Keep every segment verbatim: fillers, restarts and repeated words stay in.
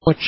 ወች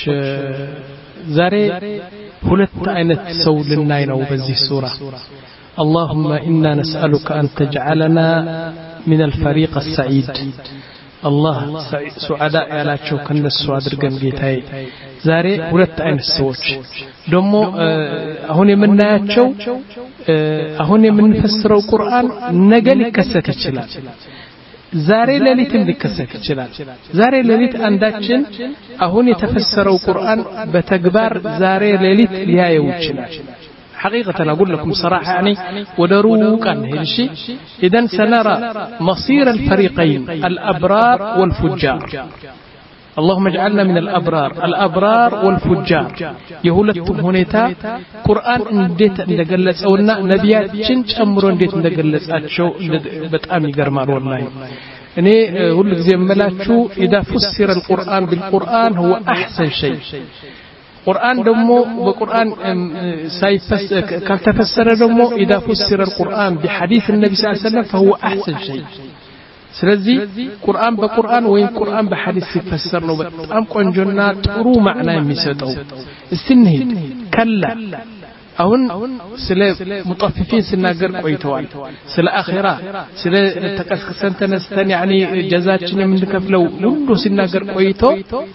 ዛሬ ሁለት አይነት ሰው ልናይ ነው በዚህ ሱራ اللهم إنا نسألك أن تجعلنا من الفريق السعيد الله سعداء ያላቸው ከነሱ አድርገን ጌታዬ ዛሬ ሁለት አይነት ሰዎች ደሞ አሁን የምናያቸው አሁን የምንፈስረው ቁርአን ነገ ሊከሰት ይችላል ዛሬ ለሊትም ሊከሰት ይችላል ዛሬ ለሊት አንዳችን አሁን የተፈሰረው ቁርአን በተግባር ዛሬ ለሊት ሊያየው ይችላል حقيقة أقول لكم صراحة يعني ودروقا هالشيء إذا سنرى مصير الفريقين الأبرار والفجار اللهم اجعلنا من الأبرار الأبرار والفجار يهولتهم هنيتا قرآن انديت اندقلت أولنا نبيات جنج أمر انديت اندقلت أتشو بتأمي قرمار والله أني أقول لك زي ملاتشو إذا فسر القرآن بالقرآن هو أحسن شيء قرآن دمو بقرآن سيفس كالتفسر دمو إذا فسر القرآن بحديث النبي صلى الله عليه وسلم فهو أحسن شيء سلزي قرآن بقرآن وين قرآن بحديث يفسر له بتأم قنجنا ترو معنى يمسدو السنه كلا أهون سلا مطففين سناجر قويتوال سلا آخرة سلا تكسكسنت نستن يعني جزاتنا من كفلو ولو سناجر قويتو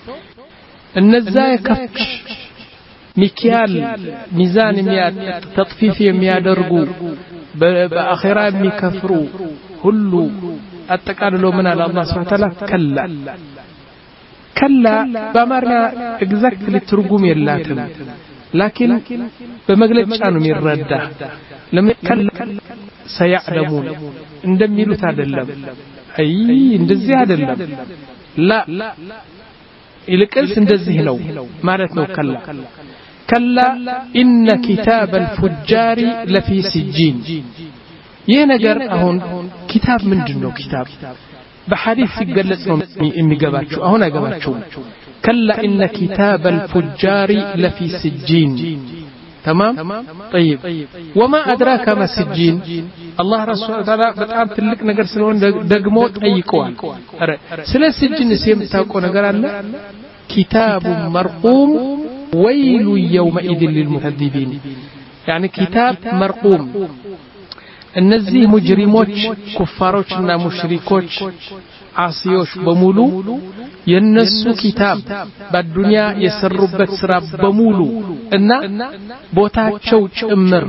النزايا كفش مكيال ميزان مياد تطفيف يميادرقو بآخرة مكفرو هلو أتقالوا من الله سبحانه وتعالى كلا كلا بأمرنا exactly ترقم يلاتم لكن بمقلت شانو من ردة لما كلا سيعلمون اندميلو تادلم أي اندزي هادلم لا إلكالس اندزيه نو مالتنو كلا كلا إن كتاب الفجار لفي سجين ينجر أهون كتاب من جنو كتاب بحديث يقلصنا إني قباتشو أهون قباتشو كلا إن كتاب الفجار لفي سجين تمام طيب وما أدراك ما سجين الله رسول الله بتعام تلك نجر سنون دقموت أي كوان سلا سجين سيم تاكو نجر الله كتاب مرقوم ويل يومئذ للمكذبين يعني كتاب مرقوم እነዚህ ሙጅሪሞች ኩፋሮችና ሙሽሪኮች ዓሲዮች በሙሉ የነሱ ኪታብ በዱንያ የሰሩበት ስራ በሙሉ እና ቦታቸው ጭምር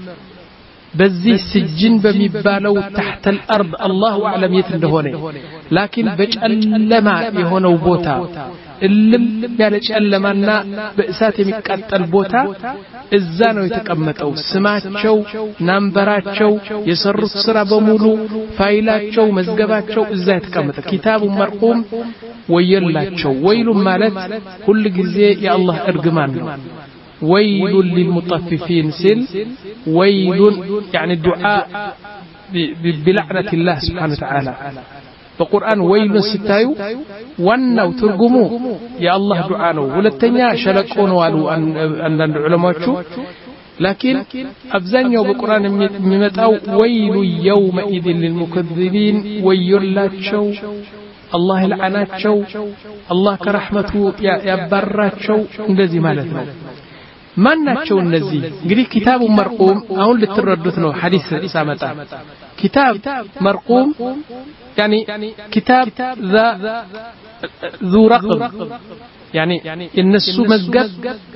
በዚህ ስጅን በሚባለው تحت الارض الله اعلم የት እንደሆነ لكن በጨለማ የሆነው ቦታ እልም ያለ ጨለማና በእሳት የሚቃጠል ቦታ እዛ ነው የተቀመጠው ስማቸው ናምበራቸው የሰሩት ስራ በሙሉ ፋይላቸው መዝገባቸው እዛ የተቀመጠ ኪታቡ መርቁም ወየላቸው ወይሉ ማለት ሁሉ ጊዜ የአላህ እርግማን ነው ويل للمطففين سل ويل يعني دعاء بلعنة الله سبحانه وتعالى በቁርአን ወይሉ ሲታዩ ዋናው ትርጉሙ የአላህ ዱዓ ነው ሁለተኛ ሸለቆ ነው አሉ አንዳንድ ዑለማዎቹ لكن አብዛኛው በቁርአን የሚመጣው ወይሉ يومئذ للمكذبين ወይላቸው አላህ ይልዓናቸው አላህ ከረህመቱ ያባራቸው እንደዚህ ማለት ነው ማናቸው እነዚህ እንግዲህ ኪታቡ መርቁም አሁን ልትረዱት ነው ሐዲስ ሳመጣ ኪታብ መርቁም يعني كتاب ذا ذو رقم يعني النسو مزقب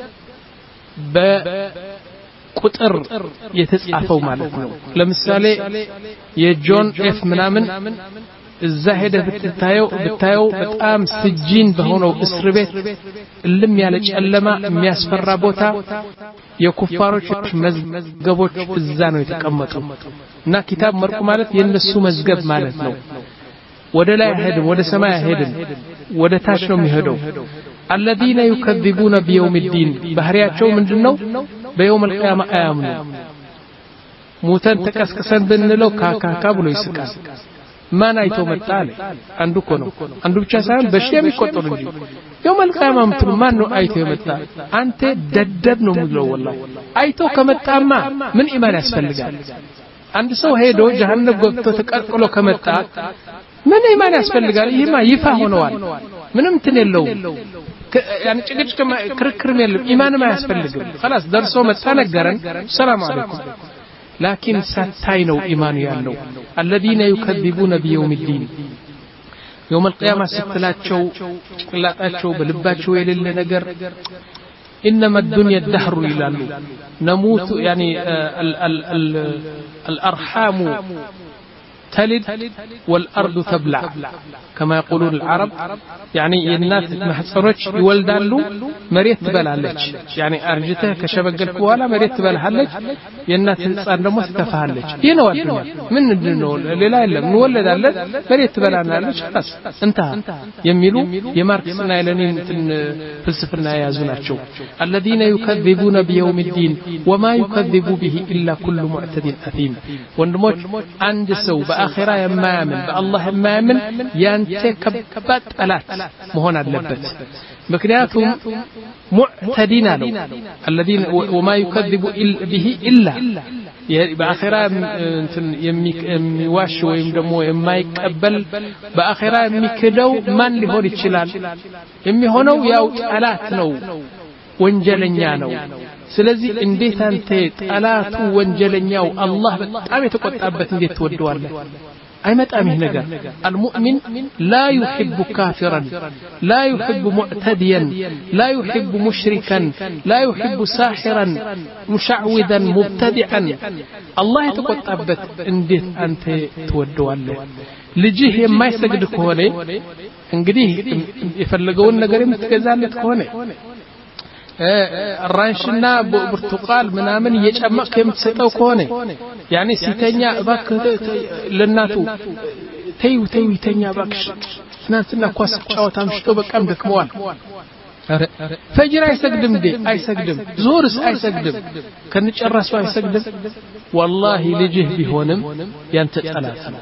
بقطر يتسعفوا مالتنا لمثالي يجون اف منامن الزاهدة بتتايو بتايو بتقام سجين بهونو اسربيت اللم يالج اللما مياسفر بوتا የኩፋሮች መዝገቦች እዛ ነው የተቀመጠው እና ኪታብ መርቁ ማለት የነሱ መዝገብ ማለት ነው ወደ ላይ አይሄድም ወደ ሰማይ አይሄድም ወደ ታች ነው የሚሄደው الذين يكذبون بيوم الدين ባህሪያቸው ምንድነው በيوم القيامه አያምኑ ሙተን ተቀስቀሰን ብንለው ካካካ ብሎ ይስቃል ማን አይቶ መጣለ አንዱ እኮ ነው አንዱ ብቻ ሳይሆን በሺህ የሚቆጠሩ እንጂ يوم القيامه ምትሉ ማን ነው አይቶ የመጣ አንተ ደደብ ነው ምለው والله አይቶ ከመጣማ ምን ኢማን ያስፈልጋል አንድ ሰው ሄዶ ጀሃነም ገብቶ ተቀርቅሎ ከመጣ ምን ኢማን ያስፈልጋል ይሄማ ይፋ ሆነዋል ምንም እንትን የለው يعني ጭቅጭቅ ክርክርም የለም ኢማንም አያስፈልግም خلاص ደርሶ መጣ ነገረን ሰላም አለይኩም لكن ሳታይ ነው ኢማኑ ያለው الذين يكذبون بيوم الدين يوم القيامة ስትላቸው ጭቅላጣቸው በልባቸው የሌለ ነገር إنما الدنيا الدهر ይላሉ نموت يعني ال ال ال الأرحام تلد والأرض تبلع كما يقولون العرب يعني الناس محصنوች ይወልዳሉ መሬት ትበላለች يعني አርጅተህ ከሸበገልክ በኋላ መሬት ትበላለች የእናት ህፃን ደግሞ ትተፋለች ይህ ነው አዱንያ ምን ነው ሌላ የለም እንወለዳለን መሬት ትበላለች خلاص انتهى የሚሉ የማርክስና የሌኒን ፍልስፍና የያዙ ናቸው الذين يكذبون بيوم الدين وما يكذب به إلا كل معتد أثيم ወንድሞች አንድ ሰው በአኺራ የማያምን በአላህ የማያምን ያንተ ከባድ ጠላት መሆን አለበት ምክንያቱም ሙዕተዲና ነው الذين وما يكذب به إلا በአኺራ እንትን የሚዋሽ ወይም ደግሞ የማይቀበል በአኺራ የሚክደው ማን ሊሆን ይችላል የሚሆነው ያው ጠላት ነው ወንጀለኛ ነው ስለዚህ እንዴት አንተ ጠላቱ ወንጀለኛው አላህ በጣም የተቆጣበት እንዴት ትወደዋለህ አይመጣም ይህ ነገር المؤمن لا يحب كافرا لا يحب معتديا لا يحب مشركا لا يحب ساحرا مشعوذا مبتدعا الله የተቆጣበት እንዴት አንተ ትወደዋለህ ልጅህ የማይሰግድ ከሆነ እንግዲህ የፈለገውን ነገር የምትገዛለት ከሆነ ራንሽና ብርቱቃል ምናምን እየጨመቀ የምትሰጠው ከሆነ ያኔ ሲተኛ እባክህ ለናቱ ተይው ተይው ይተኛ እባክሽ ትናንትና ኳስ ጫወታ ምሽቶ በቃም ደክመዋል አረ ፈጅር አይሰግድም እንዴ አይሰግድም ዙርስ አይሰግድም ከነጨራሱ አይሰግድም والله ልጅህ ቢሆንም ያንተ ጠላት ነው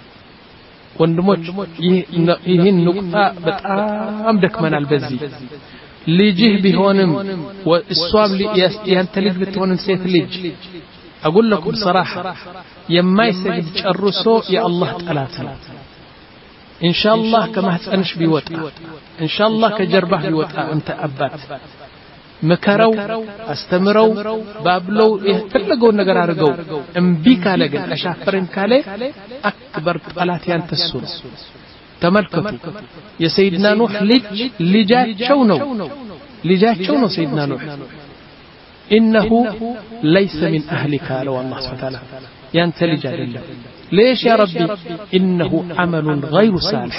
ወንድሞች ይሄን ንቁጣ በጣም ደክመናል በዚህ ልጅህ ቢሆንም ወእሷም ያንተ ልጅ ብትሆንም ሴት ልጅ اقول لكم بصراحه የማይሰግድ ጨርሶ የአላህ ጠላት ነው ان شاء الله كما ህፃንሽ ቢወጣ ان شاء الله ከጀርባህ ቢወጣ አንተ አባት መከረው አስተምረው ባብለው የፈለገው ነገር አድርገው እምቢ ካለ ግን አሻፈረን ካለ አክበር ጠላት ያንተ እሱ ነው ተመልከቱ የሰይድና ኑህ ልጅ ልጃቸው ነው ልጃቸው ነው ሰይድና ኑህ انه ليس من اهلك لو الله سبحانه وتعالى ያንተ ልጅ አይደለም ليش يا ربي انه عمل غير صالح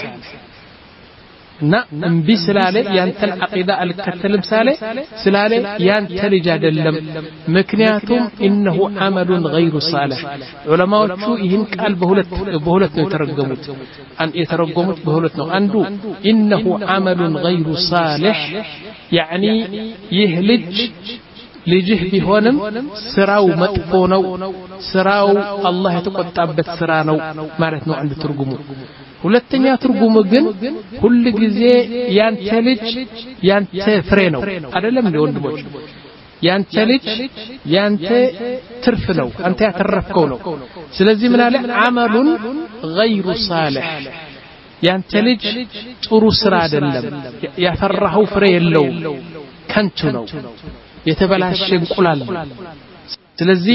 እና እምቢ ስላለ ያንተን አቂዳ አልከተልም ሳለ ስላለ ያንተ ልጅ አይደለም ምክንያቱም انه عمل غير صالح ዑለማዎቹ ይህን ቃል በሁለት በሁለት ነው የተረጎሙት አን የተረጎሙት በሁለት ነው አንዱ انه عمل غير صالح يعني ይህ ልጅ ልጅህ ቢሆንም ስራው መጥፎ ነው ስራው አላህ የተቆጣበት ስራ ነው ማለት ነው አንድ ትርጉሙ ሁለተኛ ትርጉሙ ግን ሁሉ ጊዜ ያንተ ልጅ ያንተ ፍሬ ነው አይደለም እንደ ወንድሞች ያንተ ልጅ ያንተ ትርፍ ነው አንተ ያተረፍከው ነው ስለዚህ ምን አለ አመሉን غير صالح ያንተ ልጅ ጥሩ ስራ አይደለም ያፈራው ፍሬ የለው ከንቱ ነው የተበላሸ እንቁላል ስለዚህ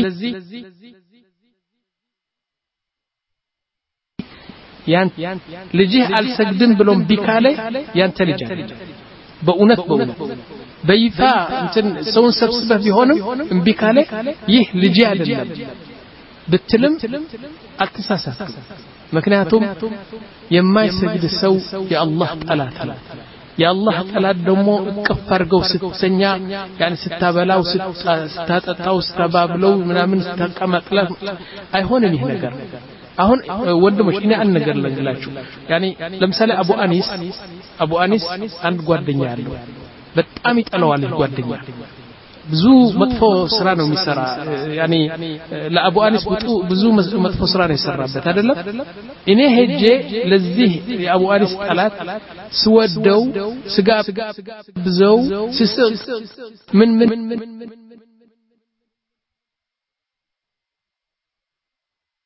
ያን ልጅህ አልሰግድም ብሎም ቢካለ ያንተ ልጅ በእውነት በእውነት በይፋ እንትን ሰውን ሰብስበህ ቢሆንም እምቢካለ ይህ ልጅ አይደለም ብትልም አትሳሳት ምክንያቱም የማይሰግድ ሰው የአላህ ጠላት ነው የአላህ ጠላት ደግሞ እቅፍ አድርገው ስትሰኛ ያን ስታበላው ስታጠጣው ስታባብለው ምናምን ስታቀማጥላ አይሆንም ይህ ነገር አሁን ወንድሞች እኔ አንድ ነገር ልንገራችሁ ያኒ ለምሳሌ አቡ አኒስ አቡ አኒስ አንድ ጓደኛ አለው በጣም ይጠላዋል ጓደኛ ብዙ መጥፎ ስራ ነው የሚሰራ ያኒ ለአቡ አኒስ ብዙ መጥፎ ስራ ነው የሰራበት አይደለም እኔ ሄጄ ለዚህ የአቡ አኒስ ጠላት ስወደው ስጋ ብዘው ስስቅ ምን ምን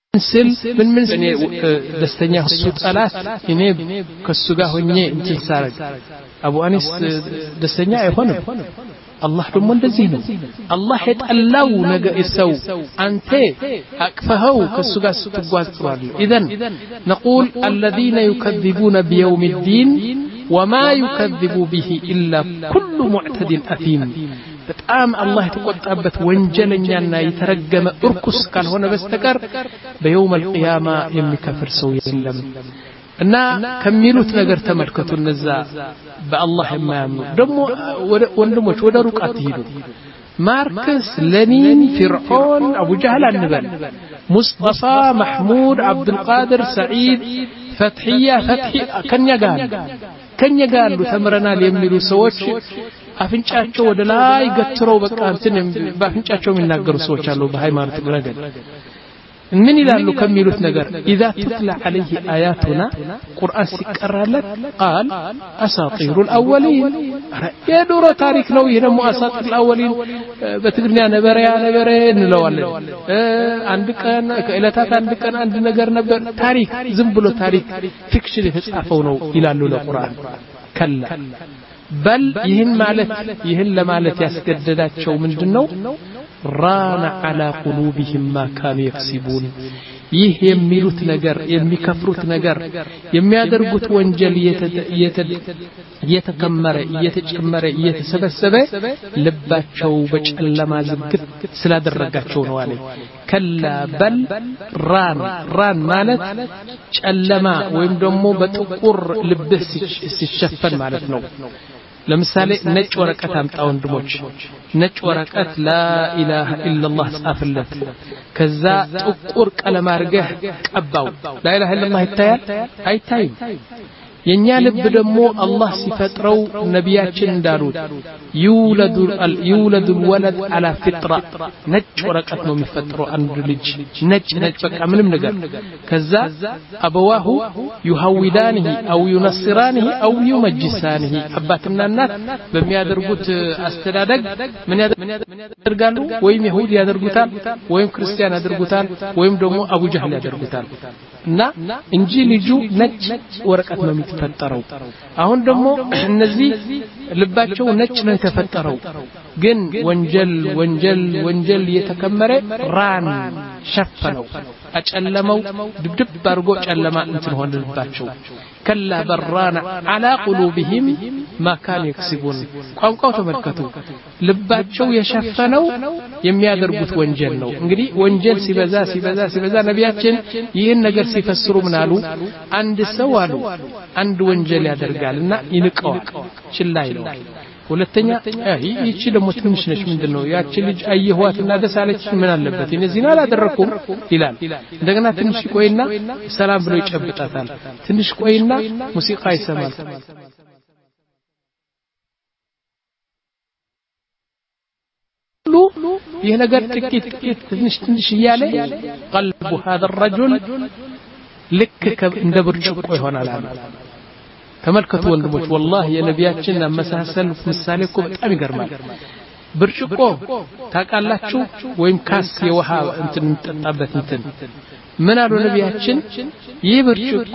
ስል ምን ምን እኔ ደስተኛ እሱ ጠላት እኔ ከሱ ጋር ሆኜ እንትን ሳረግ አቡ አኒስ ደስተኛ አይሆንም አላህ ደግሞ እንደዚህ ነው አላህ የጠላው ነገር ሰው አንተ አቅፈኸው ከሱ ጋር ስትጓዝራል اذا نقول الذين يكذبون بيوم الدين وما يكذب به الا كل معتد اثيم በጣም አላህ የተቆጣበት ወንጀለኛና የተረገመ እርኩስ ካልሆነ በስተቀር በየውም القيامه የሚከፍር ሰው የለም እና ከሚሉት ነገር ተመልከቱ እነዛ በአላህ የማያምኑ ደግሞ ወንድሞች ወደ ሩቅ አትሂዱ ማርክስ ሌኒን ፍርዖን አቡ ጀህል አንበል ሙስጠፋ ማህሙድ አብዱል ቃድር ሰዒድ ፈትሂያ ፈትሂ ከኛ ጋር ከኛ ጋር ተምረናል የሚሉ ሰዎች አፍንጫቸው ወደ ላይ ገትረው በቃ እንትን በአፍንጫቸው የሚናገሩ ሰዎች አሉ በሃይማኖት ረገድ ምን ይላሉ ከሚሉት ነገር اذا تتلى عليه اياتنا قران ሲቀራለት قال اساطير الاولين የድሮ ታሪክ ነው ይሄ ደግሞ اساطير الاولين በትግርኛ ነበረ ነበረ እንለዋለን አንድ ቀን ከእለታት አንድ ቀን አንድ ነገር ነበር ታሪክ ዝም ብሎ ታሪክ ፊክሽን የተጻፈው ነው ይላሉ ለቁርአን ከላ بل ይህን ማለት ይህን ለማለት ያስገደዳቸው ምንድነው ራና على قلوبهم ما كانوا يكسبون ይህ የሚሉት ነገር የሚከፍሩት ነገር የሚያደርጉት ወንጀል እየተከመረ እየተጨመረ እየተሰበሰበ ልባቸው በጨለማ ዝግት ስላደረጋቸው ነው አለ ከላ በል ራን ራን ማለት ጨለማ ወይም ደግሞ በጥቁር ልብስ ሲሸፈን ማለት ነው ለምሳሌ ነጭ ወረቀት አምጣ ወንድሞች ነጭ ወረቀት ላ ኢላሃ ኢላላህ ጻፍለት ከዛ ጥቁር ቀለም አርገህ ቀባው ላ ኢላሃ ኢላላህ ይታያል አይታይም የኛ ልብ ደግሞ አላህ ሲፈጥረው ነቢያችን እንዳሉት ይውለዱ ይውለዱ الولد على فطره ነጭ ወረቀት ነው የሚፈጠረው አንድ ልጅ ነጭ ነጭ በቃ ምንም ነገር ከዛ አበዋሁ ይሁዊዳንህ አው ይነስራንህ አው ይመጅሳንህ አባትና እናት በሚያደርጉት አስተዳደግ ምን ያደርጋሉ ወይም ይሁድ ያደርጉታል ወይም ክርስቲያን ያደርጉታል ወይም ደግሞ አቡ ጀህል ያደርጉታል እና እንጂ ልጁ ነጭ ወረቀት ነው የሚፈጠረው አሁን ደግሞ እነዚህ ልባቸው ነጭ ነው የተፈጠረው ግን ወንጀል ወንጀል ወንጀል የተከመረ ራን ሸፈነው አጨለመው ድብድብ አርጎ ጨለማ እንትን ሆነባቸው ከላ በራና على قلوبهم ما كانوا يكسبون ቋንቋው ተመልከቱ ልባቸው የሸፈነው የሚያደርጉት ወንጀል ነው እንግዲህ ወንጀል ሲበዛ ሲበዛ ሲበዛ ነቢያችን ይህን ነገር ሲፈስሩ ምን አሉ አንድ ሰው አሉ አንድ ወንጀል ያደርጋልና ይንቀዋል ችላ ይለዋል ሁለተኛ ይቺ ደግሞ ትንሽ ነች ምንድነው ያቺ ልጅ አየኋትና ደሳለች ምን አለበት እነዚህን አላደረኩም ይላል እንደገና ትንሽ ቆይና ሰላም ብሎ ይጨብጣታል ትንሽ ቆይና ሙዚቃ ይሰማል ይሄ ነገር ጥቂት ጥቂት ትንሽ ትንሽ ይያለ قلب هذا الرجل ልክ እንደ ብርጭቆ ይሆናል አለ ተመልከቱ ወንድሞች والله የነቢያችን አመሳሰል ምሳሌ እኮ በጣም ይገርማል ብርጭቆ ታቃላችሁ ወይም ካስ የውሃ እንትን እንጠጣበት እንትን ምን አሉ ነቢያችን ይህ ብርጭቆ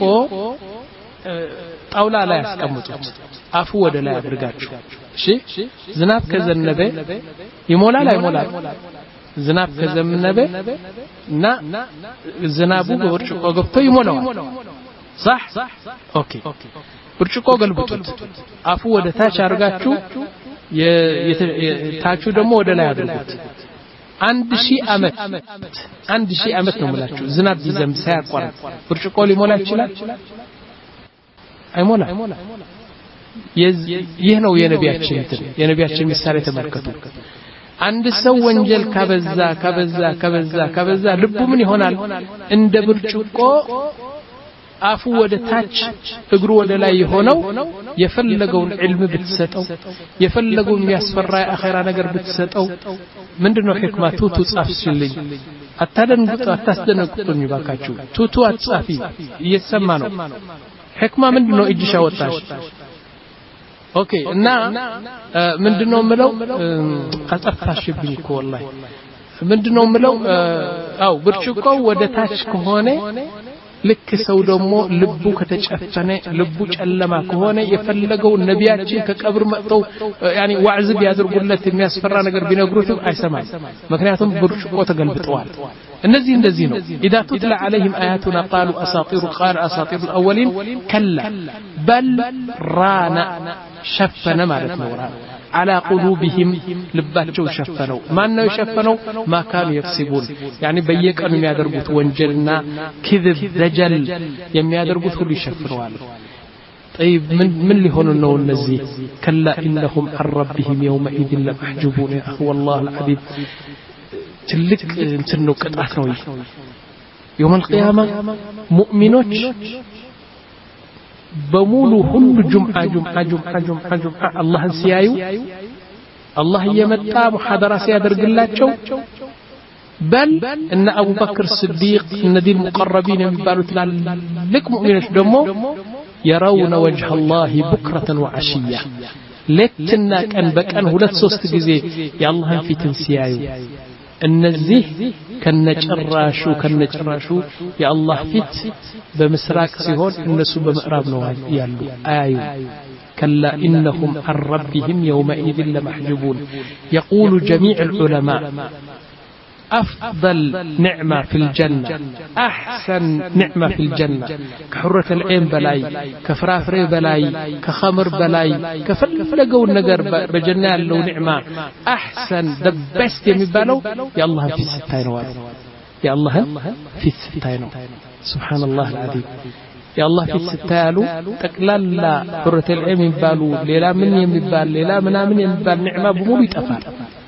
ጣውላ ላይ ያስቀምጡት አፉ ወደ ላይ አድርጋችሁ እሺ ዝናብ ከዘነበ ይሞላል አይሞላል ዝናብ ከዘነበ እና ዝናቡ በብርጭቆ ገብቶ ይሞላል صح اوكي ብርጭቆ ገልብጡት አፉ ወደ ታች አርጋችሁ የታቹ ደግሞ ወደ ላይ አድርጉት አንድ ሺህ አመት አንድ ሺህ አመት ነው ማለት ዝናብ ይዘንብ ሳያቋርጥ ብርጭቆ ሊሞላ ይችላል አይሞላ ይህ ነው የነቢያችን እንትን የነቢያችን ምሳሌ ተመልከቱ አንድ ሰው ወንጀል ከበዛ ከበዛ ከበዛ ከበዛ ልቡ ምን ይሆናል እንደ ብርጭቆ አፉ ወደ ታች እግሩ ወደ ላይ ሆነው የፈለገውን ዒልም ብትሰጠው የፈለገውን የሚያስፈራ አኺራ ነገር ብትሰጠው ምንድነው ህክማ ቱቱ ጻፍሽልኝ አታደንግጡ አታስደነግጡኝ ባካችሁ ቱቱ አጻፊ እየተሰማ ነው ህክማ ምንድነው እጅሽ አወጣሽ ኦኬ እና ምንድነው ምለው አጠፋሽብኝ እኮ والله ምንድነው ምለው አው ብርጭቆው ወደ ታች ከሆነ ልክ ሰው ደግሞ ልቡ ከተጨፈነ ልቡ ጨለማ ከሆነ የፈለገው ነቢያችን ከቀብር መጥተው ያኒ ዋዕዝ ቢያደርጉለት የሚያስፈራ ነገር ቢነግሩት አይሰማም ምክንያቱም ብርጭቆ ተገልብጧል እነዚህ እንደዚህ ነው اذا تتلى عليهم اياتنا قالوا اساطير قال اساطير الاولين كلا بل رانا شفنا ማለት ነው على قلوبهم ልባቸው ሸፈነው ማን ነው የሸፈነው ما كانوا يكسبون يعني በየቀኑ የሚያደርጉት ወንጀልና كذب دجل የሚያደርጉት ሁሉ ይሸፍነዋል طيب من من ሊሆኑ ነው እነዚህ كلا انهم عن ربهم يومئذ لمحجوبون هو الله العظيم ትልቅ እንትን ነው ቅጣት ነው يوم القيامه مؤمنون በሙሉ ሁሉ ጁምዓ ጁምዓ ጁምዓ ጁምዓ ጁምዓ አላህን ሲያዩ አላህ የመጣ ሙሐደራ ሲያደርግላቸው በል እነ አቡበክር ስዲቅ እነዚህ ሙቀረቢን የሚባሉት ትላልቅ ሙእሚኖች ደግሞ يرون وجه الله بكرة وعشية ለትና ቀን በቀን ሁለት ሶስት ጊዜ የአላህን ፊትን ሲያዩ እነዚህ ከነጭራሹ ከነጭራሹ የአላህ ፊት በምስራቅ ሲሆን እነሱ በምዕራብ ነው ያሉ አያዩ كلا إنهم عن ربهم يومئذ لمحجوبون يقول جميع العلماء أفضل نعمة في الجنة أحسن نعمة في الجنة كحرة العين بلاي كفرافري بلاي كخمر بلاي كفلقوا النجر بجنة له نعمة أحسن the best يمبالو يا الله في الستين واد يا الله في الستين سبحان الله العظيم يا الله في الستين تقلل حرة العين يمبالو ليلا من يمبال ليلا منا من يمبال نعمة بمولو يتفعل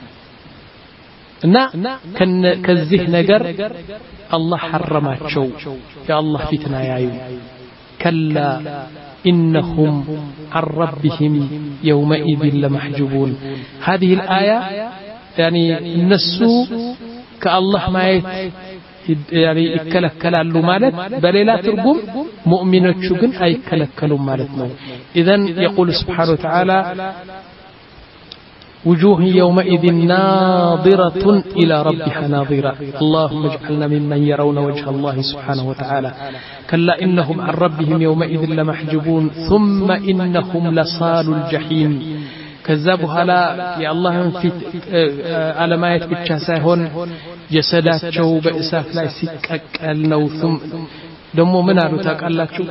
እና ከዚህ ነገር አላህ حرماቸው የአላህ ፊትና ያዩ كلا انهم عن ربهم يومئذ لمحجوبون هذه الايه يعني الناس كالله ማየት يعني ይከለከላሉ ማለት በሌላ ትርጉም ሙእሚኖቹ ግን አይከለከሉም ማለት ነው اذا يقول سبحانه وتعالى وجوه يومئذ ناظرة إلى ربها ناظرة اللهم اجعلنا ممن يرون وجه الله سبحانه وتعالى كلا إنهم عن ربهم يومئذ لمحجوبون ثم إنهم لصال الجحيم كذبوا لا يا الله في على ما يتبتش ساهون جسدات شو بإساف لا يسكك النوثم دمو من عرو تاكالك شو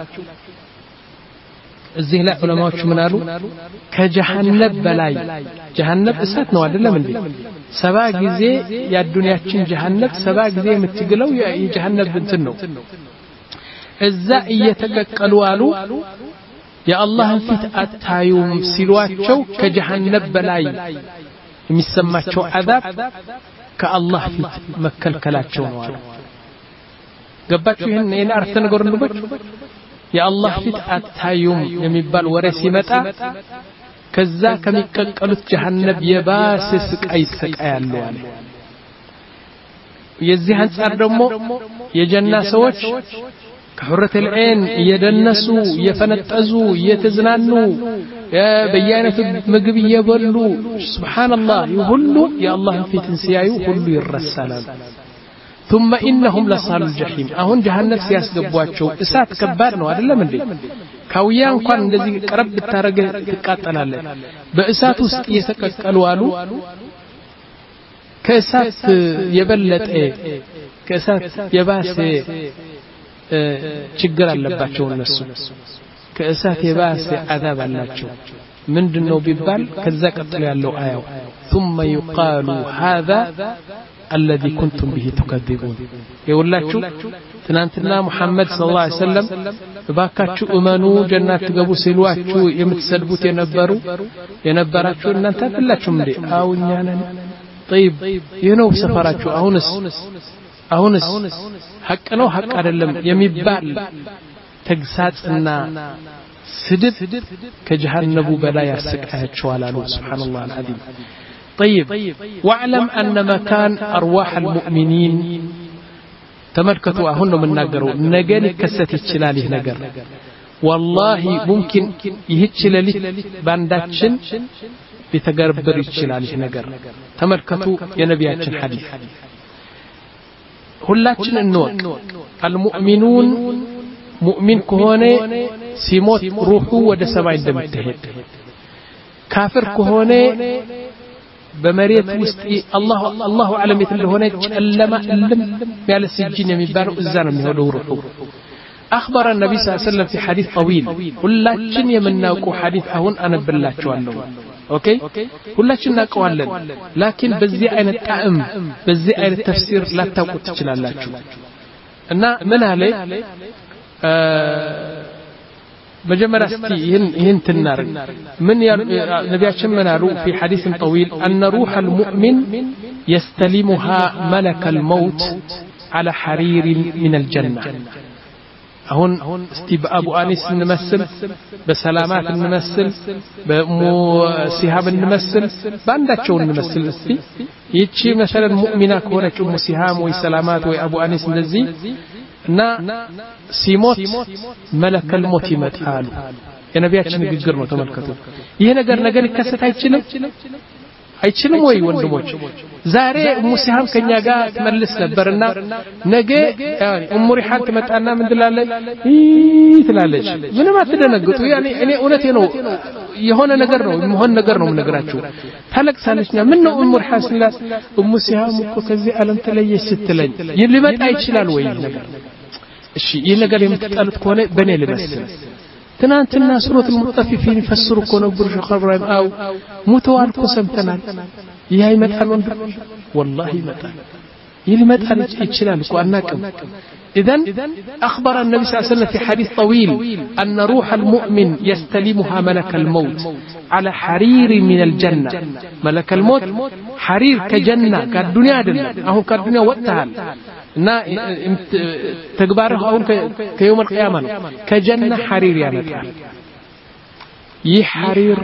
እዚህ ላይ ዑለማዎች ምን አሉ ከጀሃነም በላይ ጀሃነም እሳት ነው አይደለም እንዴ ሰባ ጊዜ ያዱንያችን ጀሃነም ሰባ ጊዜ የምትግለው የጀሃነም እንትን ነው እዛ እየተቀቀሉ አሉ የአላህን ፊት አታዩም ሲሏቸው ከጀሃነም በላይ የሚሰማቸው አዛብ ከአላህ ፊት መከልከላቸው ነው አሉ ገባችሁ ይሄን የና አርተ ነገር እንደበች የአላህ ፊት አታዩም የሚባል ወሬ ሲመጣ ከዛ ከሚቀቀሉት ጀሃነም የባሰ ስቃይ ይሰቃያሉ አለ የዚህ አንፃር ደግሞ የጀና ሰዎች ከሁረት العين እየደነሱ እየፈነጠዙ እየተዝናኑ በየአይነቱ ምግብ እየበሉ ሱብሃንአላህ ይሁሉ የአላህን ፊትን ሲያዩ ሁሉ ይረሳላሉ ثم انهم لصال الجحيم አሁን ጀሃነም ሲያስገቧቸው እሳት ከባድ ነው አይደለም እንዴ ካውያ እንኳን እንደዚህ ቀረብ ብታረገ ትቃጠላለህ በእሳት ውስጥ እየተቀቀሉ አሉ ከእሳት የበለጠ ከእሳት የባሰ ችግር አለባቸው እነሱ ከእሳት የባሰ عذاب አላቸው ምንድነው ቢባል ከዛ ቀጥሎ ያለው አያው ثم يقال هذا الذي كنتم به تكذبون يقوللاችሁ ትናንትና ሙሐመድ ሰለላሁ ዐለይሂ ወሰለም ባካችሁ እመኑ ጀነት ትገቡ ሲሏችሁ የምትሰድቡት የነበሩ የነበራችሁ እናንተ አይደላችሁም እንዴ አውኛ ነን طيب ይሄው ሰፈራችሁ አሁንስ አሁንስ ሐቅ ነው ሐቅ አይደለም የሚባል ተግሳጽና ስድብ ከጀሃነሙ በላይ ያስቃያቸዋል አሉ ሱብሃንአላህ አልዓዚም طيب واعلم ان مكان ارواح المؤمنين تملكتوا አሁን ነው የምናገረው ነገ ሊከሰት ይችላል ይሄ ነገር والله ممكن ይህች ሌሊት ባንዳችን ሊተገበር ይችላል ይሄ ነገር ተመልከቱ የነቢያችን ሐዲስ ሁላችን እንወቅ المؤمنون ሙእሚን ከሆነ ሲሞት ሩሑ ወደ ሰማይ እንደምትሄድ ካፍር ከሆነ በመሬት ውስጥ አላህ አላሁ አለም የት እንደሆነ ጨለማ እልም ያለ ሲጂን የሚባለው እዛ ነው የሚሆነው ሩሑ أخبر النبي صلى الله عليه وسلم في حديث طويل ሁላችን የምናውቀው حديث አሁን አነብላችኋለሁ ኦኬ ሁላችን እናውቀዋለን ላኪን በዚህ አይነት ጣዕም በዚህ አይነት ተፍሲር ላታውቁት ትችላላችሁ እና ምን አለ مجمرة ستين هن تنار من نبياتشم منالو في حديث طويل أن روح المؤمن يستلمها ملك الموت على حرير من الجنة هون استيب أبو آنيس نمثل بسلامات نمثل بمو سهام نمثل باندات شون نمثل استي يتشي مثلا مؤمنة كونة أم سهام وسلامات وأبو آنيس نزي نا سيموت ملك الموت يمتحالو يا نبياتشن ንግግር ነው ተመልከቱ ይሄ ነገር ነገር ይከሰት አይችልም አይችልም ወይ ወንድሞች ዛሬ ሙሲሃም ከኛ ጋር ተመልስ ነበርና ነገ ያኒ ኡሙ ሪሃን ተመጣና ምን ትላለች ትላለች ምንም አትደነግጡ ያኒ እኔ እውነቴ ነው የሆነ ነገር ነው የሆነ ነገር ነው የምነግራችሁ ታለቅሳለችና ምን ነው ኡሙ ሪሃን ስላት ኡሙ ሲሃም እኮ ከዚህ ዓለም ተለየች ስትለኝ ሊመጣ ይችላል ወይ ነገር እሺ ይሄ ነገር የምትጣሉት ከሆነ በኔ ልመስል ትናንትና ሱረቱ ሙጠፊፊን ይፈስሩ እኮ ነበር ሸኽ ኢብራሂም አው ሙተዋል እኮ ሰምተናል ይሄ ይመጣል ወንድ والله ይመጣል ይልመጣል ይችላል እኮ አናቅም إذن أخبر النبي صلى الله عليه وسلم في حديث طويل أن روح المؤمن يستلمها ملك الموت على حرير من الجنة ملك الموت حرير كجنة كالدنيا دل أهو كالدنيا وقتها نا تقباره أهو كيوم القيامة كجنة حرير يا مكان يه حرير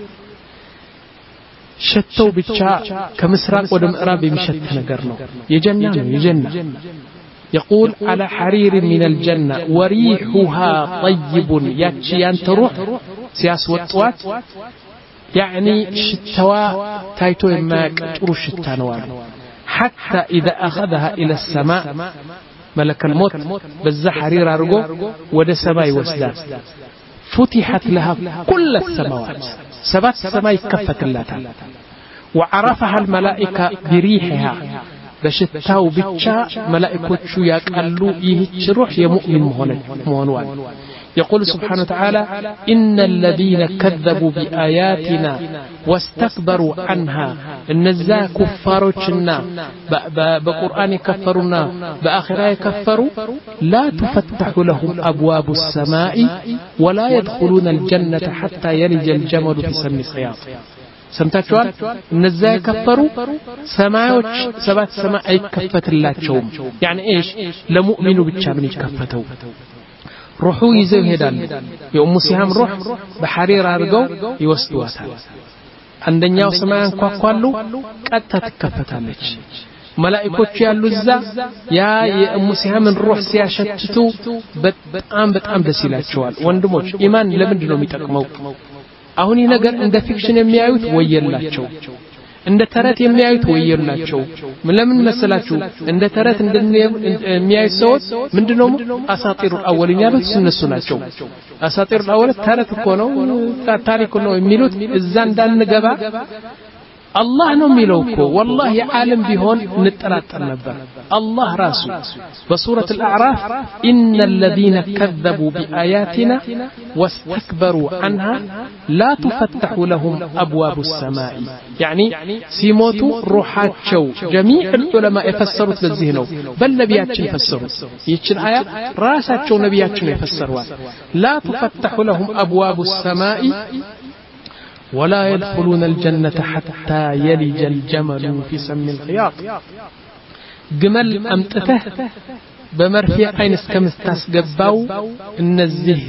شتو بتشا كمسراق ودم إرابي مشت نقرنو يجنة يجنة يقول على حرير من الجنة وريحها طيب يكشي أن تروح سياس والطوات يعني شتواء تايتو يماك تروش التانوان حتى إذا أخذها إلى السماء ملك الموت بزا حرير أرقو ودى سماء وسدان فتحت لها كل السماوات سبات سماء كفت الله تعالى وعرفها الملائكة بريحها بشتاو بتشا ملائكوچو يقالو يهچ روح يا مؤمن مهونوان يقول سبحانه وتعالى إن الذين كذبوا بآياتنا واستكبروا عنها النزا كفاروچنا بقرآن كفرونا بآخرة كفروا لا تفتح لهم أبواب السماء ولا يدخلون الجنة حتى يلج الجمل في سم الخياط سمتاچوال እነዚያ ከፈሩ ሰማዮች ሰባት ሰማይ አይከፈትላቸውም يعني ايش ለሙእሚኑ ብቻ ምን ይከፈተው ሩሑ ይዘው ይሄዳል የኡሙ ሲሃም ሩህ በሐሪር አድርገው ይወስዱዋታል አንደኛው ሰማይ አንኳኳሉ ቀጥታ ትከፈታለች መላእክቶች ያሉ እዛ ያ የኡሙ ሲሃምን ሩህ ሲያሸትቱ በጣም በጣም ደስ ይላቸዋል ወንድሞች ኢማን ለምንድን ነው የሚጠቅመው አሁን ይሄ ነገር እንደ ፊክሽን የሚያዩት ወየላቸው እንደ ተረት የሚያዩት ወየላቸው ለምን መሰላችሁ እንደ ተረት እንደሚያዩት ሰዎች ምንድነው አሳጢሩ አወልኛ ያሉት እነሱ ናቸው አሳጢሩ አወል ተረት እኮ ነው ታሪክ ነው የሚሉት እዛ እንዳንገባ الله نو ميلوكو والله عالم بهون نتراتر نبر الله راسو بسورة الأعراف إن الذين كذبوا بآياتنا واستكبروا عنها لا تفتح لهم أبواب السماء يعني سيموتو روحات شو جميع العلماء يفسروا للذهنو بل نبياتشن يفسروا يتشن آية راسات شو نبياتشن يفسروا لا تفتح لهم أبواب السماء ولا يدخلون الجنة حتى يلج الجمل في سم الخياط جمل أمتته بمرفيع عين اسكمستاس قباو النزه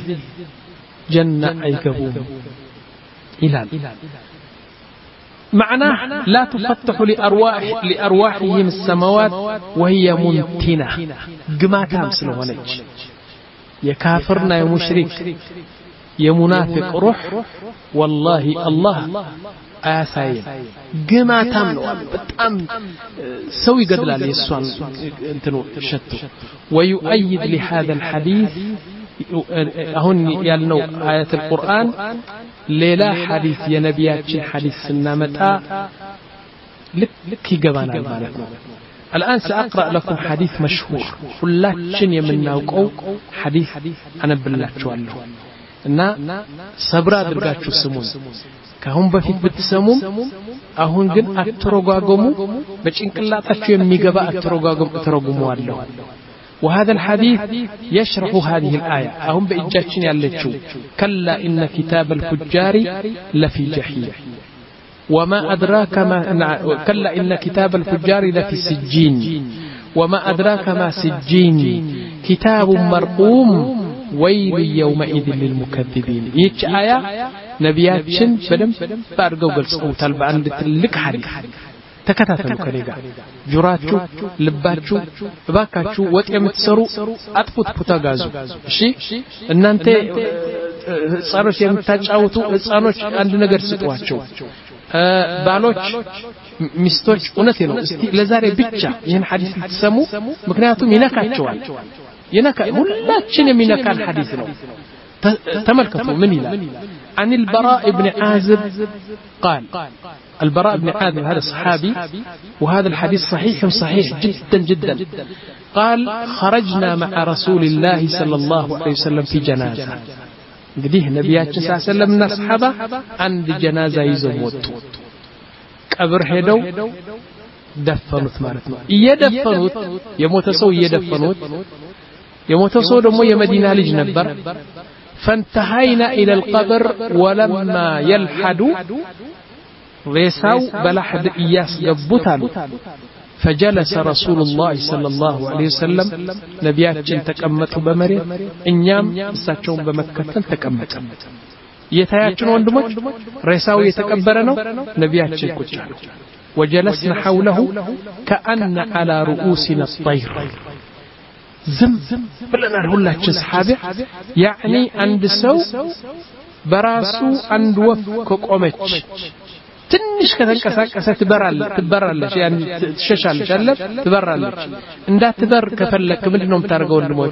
جنة أي قبوم إلال معناه لا تفتح لأرواح لأرواحهم السماوات وهي منتنة جماعة أمسلوا ونج يكافرنا يا مشرك يا منافق روح والله الله አያሳይም ግማታም ነው በጣም ሰው ይገድላል የሷን እንትኑ ሸቱ ويؤيد لهذا الحديث አሁን ያልነው አያት القرآن ሌላ ሐዲስ የነቢያችን ሐዲስ ስናመጣ ልክ ይገባናል ማለት ነው الآن سأقرأ لكم حديث مشهور ሁላችን የምናውቀው ሐዲስ አነብላችኋለሁ እና ሰብራ አድርጋችሁ ስሙን ካሁን በፊት ብትሰሙም አሁን ግን አትረጓጉሙ በጭንቅላታችሁ የሚገባ አትረጓጉም ተረጉሙዋለሁ وهذا الحديث يشرح هذه الآية أهم بإجاتين يالتشو كلا إن كتاب الفجار لفي جحيم وما أدراك ما كلا إن كتاب الفجار لفي سجين وما أدراك ما سجين كتاب مرقوم ويل يومئذ للمكذبين يتش آية نبياتشن بدم بارقو قلسقو تلبع عند تلك حديث ተከታተሉ ከኔጋ ጆራችሁ ልባችሁ እባካችሁ ወጥ የምትሰሩ አጥፉት ፑታጋዙ እሺ እናንተ ጻሮች የምታጫውቱ ህፃኖች አንድ ነገር ስጧቸው ባሎች ሚስቶች እውነቴ ነው እስቲ ለዛሬ ብቻ ይሄን ሐዲስ ልትሰሙ ምክንያቱም ይነካቸዋል ይነካ ሁላችን የሚነካል ሐዲስ ነው ተመልከቱ ምን ይላል عن البراء بن عازب قال البراء بن عازب هذا صحابي وهذا الحديث صحيح صحيح جدا جدا قال خرجنا مع رسول الله صلى الله عليه وسلم في جنازة قديه نبياتنا صلى الله عليه وسلم أصحابه عند جنازة يزموت قبر هدو دفنوت مالتنا يدفنوت يموت سو يدفنوت يموت سو دمو يمدينة لجنبر فانتهينا إلى القبر ولما يلحدوا ريساو بلحد إياس قبطالو فجلس رسول الله صلى الله عليه وسلم نبيات جن تكمتوا بمريم إنيام ساتشون بمكة تكمت يتاياتشون وندموش ريساو يتكبرنو نبيات جن كتشالو وجلسنا حوله كأن على رؤوسنا الطير زم بلنا هلا صحابي يعني عند سو براسو عند وف كقومش ትንሽ ከተንቀሳቀሰ ትበራለች ትበራለች ያን ትሸሻለች አለ ትበራለች እንዳትበር ከፈለክ ምንድነው የምታደርገው ወንድሞች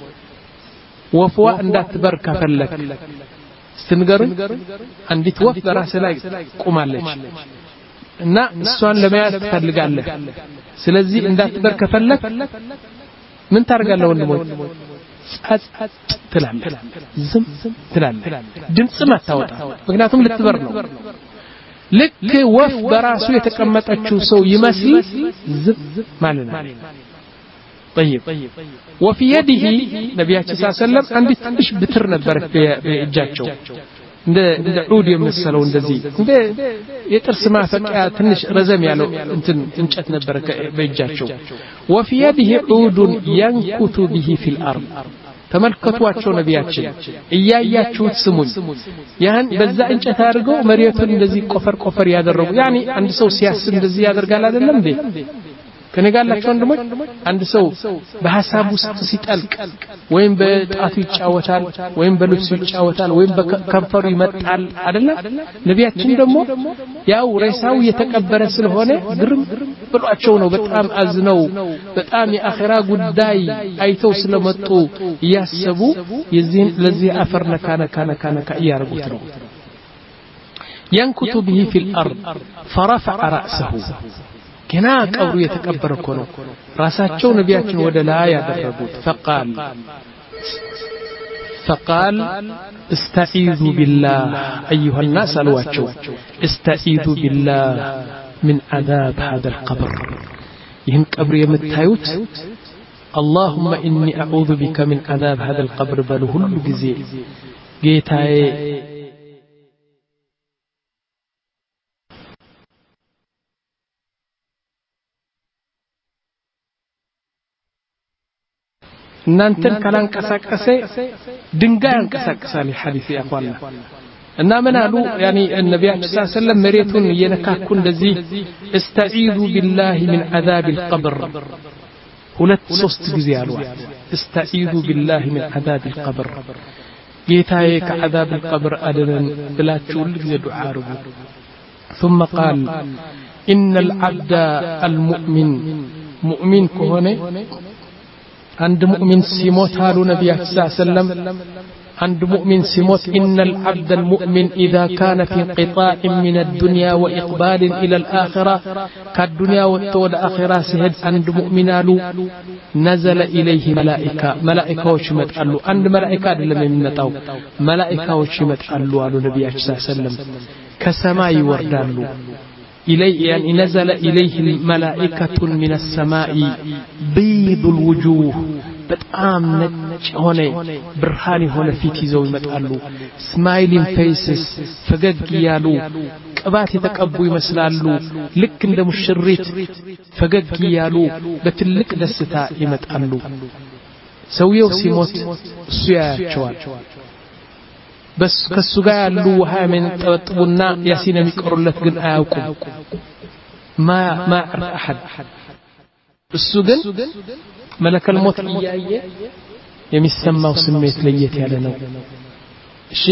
ወፍዋ እንዳትበር ከፈለክ ስትንገሩኝ አንዲት ወፍ በራስ ላይ ቆማለች እና እሷን ለመያዝ ትፈልጋለህ ስለዚህ እንዳትበር ከፈለክ ምን ታደርጋለህ ወንድሞች ጸጥ ትላለህ ዝም ትላለህ ድምጽ ማታወጣ ምክንያቱም ልትበር ነው ልክ ወፍ በራሱ የተቀመጠችው ሰው ይመስል ዝም ማለት ነው طيب وفي يده ነብያችን ሰለላሁ ዐለይሂ ወሰለም አንዲት ትንሽ ብትር ነበረች በእጃቸው እንደ እንደ ዑድ የመሰለው እንደዚህ እንደ የጥርስ ማፈቂያ ትንሽ ረዘም ያለው እንትን እንጨት ነበር በእጃቸው وفي يده عود ينكت به في الارض ተመልከቷቸው ነብያችን እያያችሁት ስሙኝ ያን በዛ እንጨት አድርገው መሬቱን እንደዚህ ቆፈር ቆፈር ያደረጉ ያኒ አንድ ሰው ሲያስብ እንደዚህ ያደርጋል አይደለም እንዴ ከነጋላችሁ ወንድሞች አንድ ሰው በሐሳብ ውስጥ ሲጠልቅ ወይም በጣቱ ይጫወታል ወይም በልብሱ ይጫወታል ወይም በከንፈሩ ይመጣል አይደለም ነብያችን ደግሞ ያው ሬሳው የተቀበረ ስለሆነ ግርም ብሏቸው ነው በጣም አዝነው በጣም የአኺራ ጉዳይ አይተው ስለመጡ ያሰቡ የዚህን ለዚህ አፈር ነካነ ካነ ካነ ያርጉት ነው ينكت به في الارض فرفع راسه كنا قبر يتكبر كونو راساچو نبياتن ወደ ላይ ያደረጉት فقال فقال استعيذوا بالله ايها الناس الواچو استعيذوا بالله من عذاب هذا القبر ይህን ቀብር የምታዩት اللهم اني اعوذ بك من عذاب هذا القبر በሉ ሁሉ ጊዜ ጌታዬ እናንተን ካላንቀሳቀሰ ድንጋይ አንቀሳቀሳል ሐዲስ ያቋላ እና ምን አሉ ያኒ ነብያችን ሰለላሁ ዐለይሂ ወሰለም መሬቱን እየነካኩ እንደዚህ استعيذ بالله من عذاب القبر ሁለት ሶስት ጊዜ አሉ استعيذ بالله من عذاب القبر ጌታዬ ከعذاب القبر አድነን ብላችሁ ሁሉ ጊዜ ዱዓ አርጉ ثم قال إن العبد المؤمن مؤمن كهونه عند مؤمن سيموت هالو نبي صلى الله عليه وسلم عند مؤمن سيموت إن العبد المؤمن إذا كان في انقطاع من الدنيا وإقبال إلى الآخرة كالدنيا والتود آخرة سهد عند مؤمنالو نزل إليه ملائكة ملائكة وشمت قالوا عند ملائكة لم يمنتاو ملائكة وشمت قالوا على نبي صلى الله عليه وسلم كسماء وردالو إليه يعني نزل إليه الملائكة من السماء بيض الوجوه بتقام نج هنا برهاني هنا في تيزوي متقالو سمايلين فيسس فقد قيالو قبات يتقبو يمسلالو لك اند مشريت فقد قيالو بتلك دستا يمتقالو سويو سيموت سيا شوال بس كسو ጋር ያሉ ውሃ ምን ተጠጥቡና ያሲን የሚቀሩለት ግን አያውቁም ما ما عرف احد እሱ ግን መለከል ሞት እያየ የሚሰማው ስሜት ለየት ያለ ነው እሺ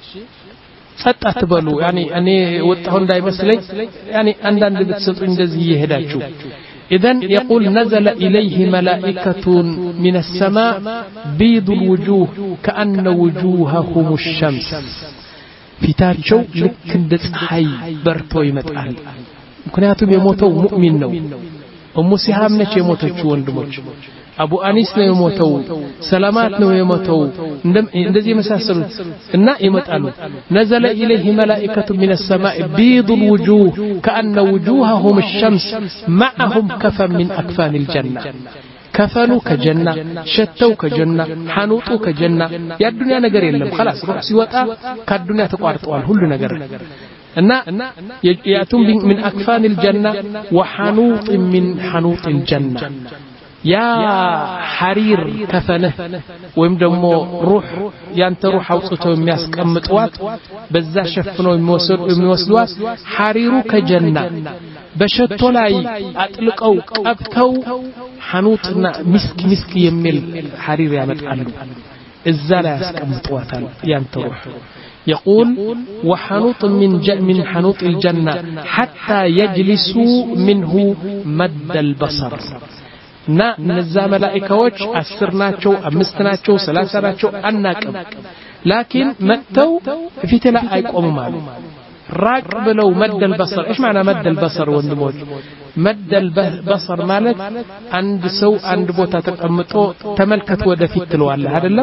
ጸጥ አትበሉ ያኒ እኔ ወጣሁ እንዳይመስለኝ ያኒ አንዳንድ ብትሰጡ እንደዚህ ይሄዳችሁ إذن يقول نزل إليه ملائكة من السماء بيض الوجوه كأن وجوههم الشمس في تاتشو لكندت حي برتو يمتقال مكنياتهم يموتوا مؤمن نو أم سهام نش يموتوا وندموش أبو أنيس نو يموتوا سلامات نو يموتوا እንደዚህ መሳሰሉት እና ይመጣሉ نزل إليه ملائكة من السماء بيض الوجوه كأن وجوههم الشمس معهم كفن من أكفان الجنة كفنوا كجنة شتوا كجنة حنوطوا كجنة يا الدنيا نجر يلم خلاص روح سوتا كالدنيا تقارطوال كل نجر أن يأتون من أكفان الجنة وحنوط من حنوط الجنة يا حرير كفنه ويم دمو روح يانت روح اوصته የሚያስቀምጡት በዛ ሸፍነው የሚወስዱ የሚወስዱት حريرو كجنة በሸቶ ላይ አጥልቀው ቀብተው ሐኑጥና ሚስክ ሚስክ የሚል حرير ያመጣሉ እዛ ላይ ያስቀምጡታል ያንተ روح يقول وحنوط من من حنوط الجنة حتى يجلسوا منه مد البصر نا نزا ملائكوች አስር ናቸው አምስት ናቸው ሰላሳ ናቸው አናቀም لكن متوا ፊት ላይ አይቆሙም አሉ ራቅ ብለው مد البصر ايش معنى مد البصر ወንድሞች مد البصر ማለት አንድ ሰው አንድ ቦታ ተቀምጦ ተመልከት ወደፊት ትለዋለህ አይደለም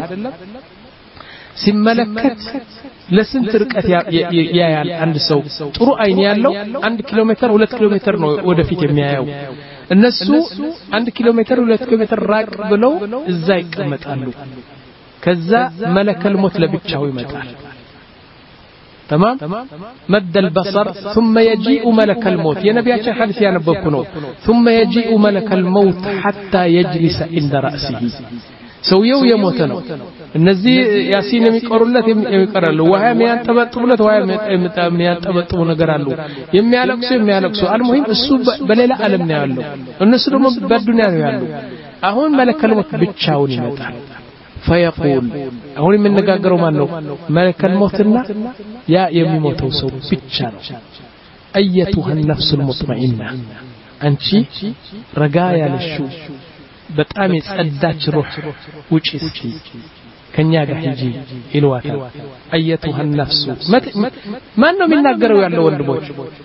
ሲመለከት ለስንት ርቀት ያያል አንድ ሰው ጥሩ አይን ያለው አንድ ኪሎ ሜትር ሁለት ኪሎ ሜትር ነው ወደፊት የሚያየው እነሱ አንድ ኪሎ ሜትር ሁለት ኪሎ ሜትር ራቅ ብለው እዛ ይቀመጣሉ ከዛ መለከል ሞት ለብቻው ይመጣል تمام مد البصر ثم يجيء ملك الموت يا نبي عشان حديث ينبكنه ثم يجيء ملك الموت حتى يجلس عند رأسه سويو يموت ነው እነዚህ ያሲን የሚቀሩለት የሚቀራሉ ውሃ የሚያንጠበጥቡለት ውሃ የሚያንጠበጥቡ ነገር አሉ የሚያለቅሱ የሚያለቅሱ አልሙሂም እሱ በሌላ ዓለም ነው ያለው እነሱ ደግሞ በዱንያ ነው ያለው አሁን መለከል ሞት ብቻውን ይመጣል فيقول አሁን የምንነጋገረው ማን ነው መለከል ሞትና ያ የሚሞተው ሰው ብቻ ነው ايتها النفس المطمئنه አንቺ ረጋ ያለሽው በጣም የጸዳች روح ውጪ እስኪ ከኛ ጋር ሂጂ ይልዋታል ايتها النفس ማን ነው የሚናገረው ያለው ወንድሞች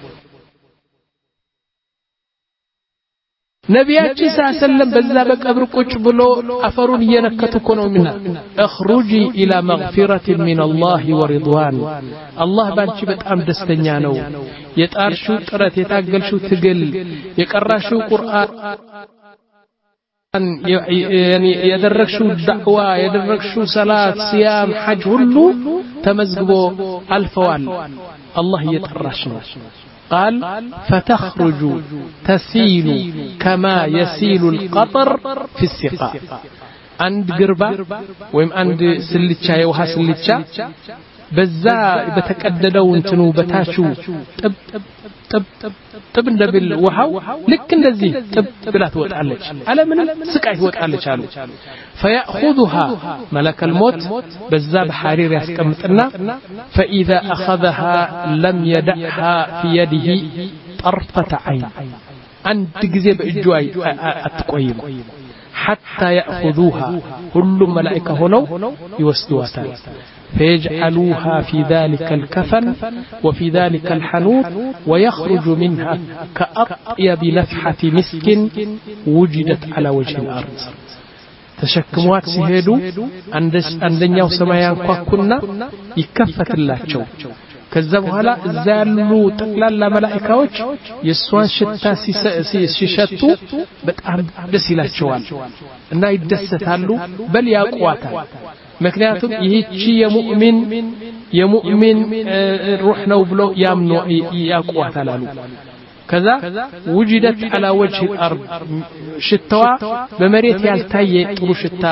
ነቢያችን ሰለላሁ በዛ በቀብር ቁጭ ብሎ አፈሩን እየነከቱ እኮ ነው ምና اخرجي الى مغفرة من الله ورضوان الله ባንቺ በጣም ደስተኛ ነው የጣርሽው ጥረት የታገልሽው ትግል የቀራሽው ቁርአን يعني يدركشو الدعوة يدركشو صلاة صيام حج هلو تمزقبو الفوال الله يترشنا قال فتخرج تسيل كما يسيل القطر في السقاء عند قربة ويم عند سلتشا يوها سلتشا በዛ በተቀደደው እንትኑ በታቹ ጥብ ጥብ ጥብ እንደብል ውሃው ልክ እንደዚህ ጥብ ብላ ትወጣለች አለምንም ስቃይ ትወጣለች አሉ فيأخذها ملك الموت በዛ በሐሪር ያስቀምጥና فإذا أخذها لم يدعها في يده طرفة عين አንድ ጊዜ በእጁ አትቆይም حتى يأخذوها كل ملائكة هنا يوسدوها فيجعلوها في ذلك الكفن وفي ذلك الحنوط ويخرج منها كأطيب نفحة مسك وجدت على وجه الأرض تشكموات سيهدو عندنياو سمايان كوكونا يكفت الله شو كذبوا هلا زالوا تقلال ملائكوች የሷን ሽታ ሲሸቱ በጣም ደስ ይላቸዋል እና ይደሰታሉ በል ያቋታል ምክንያቱም ይህቺ የሙእሚን የሙእሚን ሩህ ነው ብሎ ያምኑ ያቋታል አሉ كذا وجدت على وجه الأرض شتوا بمريت يالتاي ጥሩ ሽታ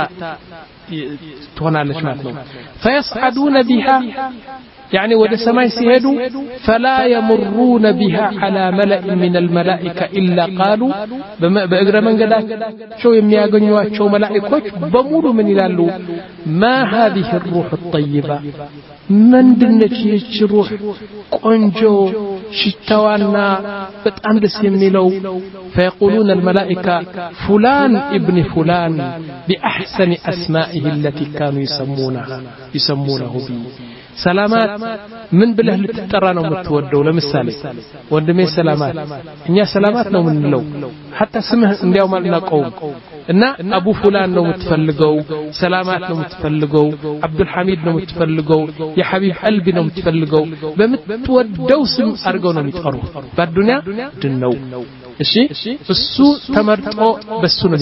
ትሆናለች ማለት ነው فيصعدون بها يعني ወደ ሰማይ ሲሄዱ فلا يمرون بها على ملأ من الملائكة إلا قالوا በእግረ መንገዳቸው የሚያገኙዋቸው መላእክቶች በሙሉ ምን ይላሉ ما هذه الروح الطيبة ምንድነች ይህች ሩህ ቆንጆ ሽታዋና በጣም ደስ የሚለው فيقولون الملائكة فلان ابن فلان بأحسن أسمائه التي كانوا يسمونها يسمونه به سلامات من بله لتترى ነው የምትወደው ለምሳሌ ወንድሜ ሰላማት እኛ ሰላማት ነው ምንለው حتى ስምህ እንዲያው ማልናቀው እና አቡ ፉላን ነው የምትፈልገው ሰላማት ነው የምትፈልገው አብዱል ሐሚድ ነው የምትፈልገው የሐቢብ ቀልቢ ነው የምትፈልገው በምትወደው ስም አድርገው ነው የሚጠሩ በዱንያ ድነው እሺ እሱ ተመርጦ በሱ ነው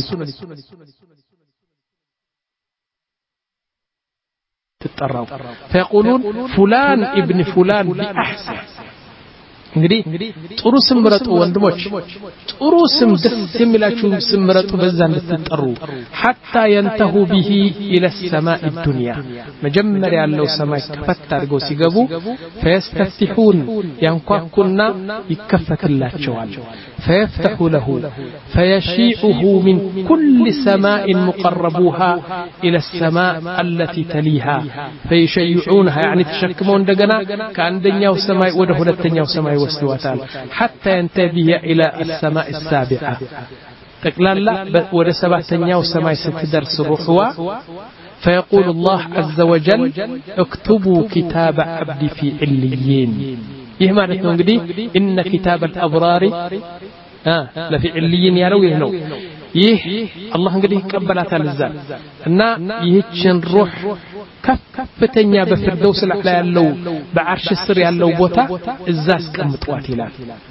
تتطروا فيقولون فلان ابن فلان بأحسن እንግዲህ ጥሩ ስም ምረጡ ወንድሞች ጥሩ ስም ደስ የሚላችሁ ስም ምረጡ በዛ እንድትጠሩ حتى ينتهوا به الى السماء الدنيا መጀመሪያ ያለው ሰማይ ከፈት አድርገው ሲገቡ فيستفتحون ينققنا ይከፈትላቸዋል فيفتح له فيشيعه من كل سماء مقربوها الى السماء التي تليها فيشيعونها يعني تشكمون እንደገና ከአንደኛው ሰማይ ወደ ሁለተኛው ሰማይ وسواتال حتى ينتهي إلى السماء السابعة تقلال وده سبعتنيا والسماء ستدرس الروحوا فيقول الله عز وجل اكتبوا كتاب عبدي في عليين يهما نتنقدي إن كتاب الأبرار آه لفي عليين يرويه نو يه الله انقدي قبلات الزال እና ይህችን ሩህ ከፍተኛ በፍርደውስ ላይ ያለው በአርሽ ስር ያለው ቦታ እዛ አስቀምጧት ይላል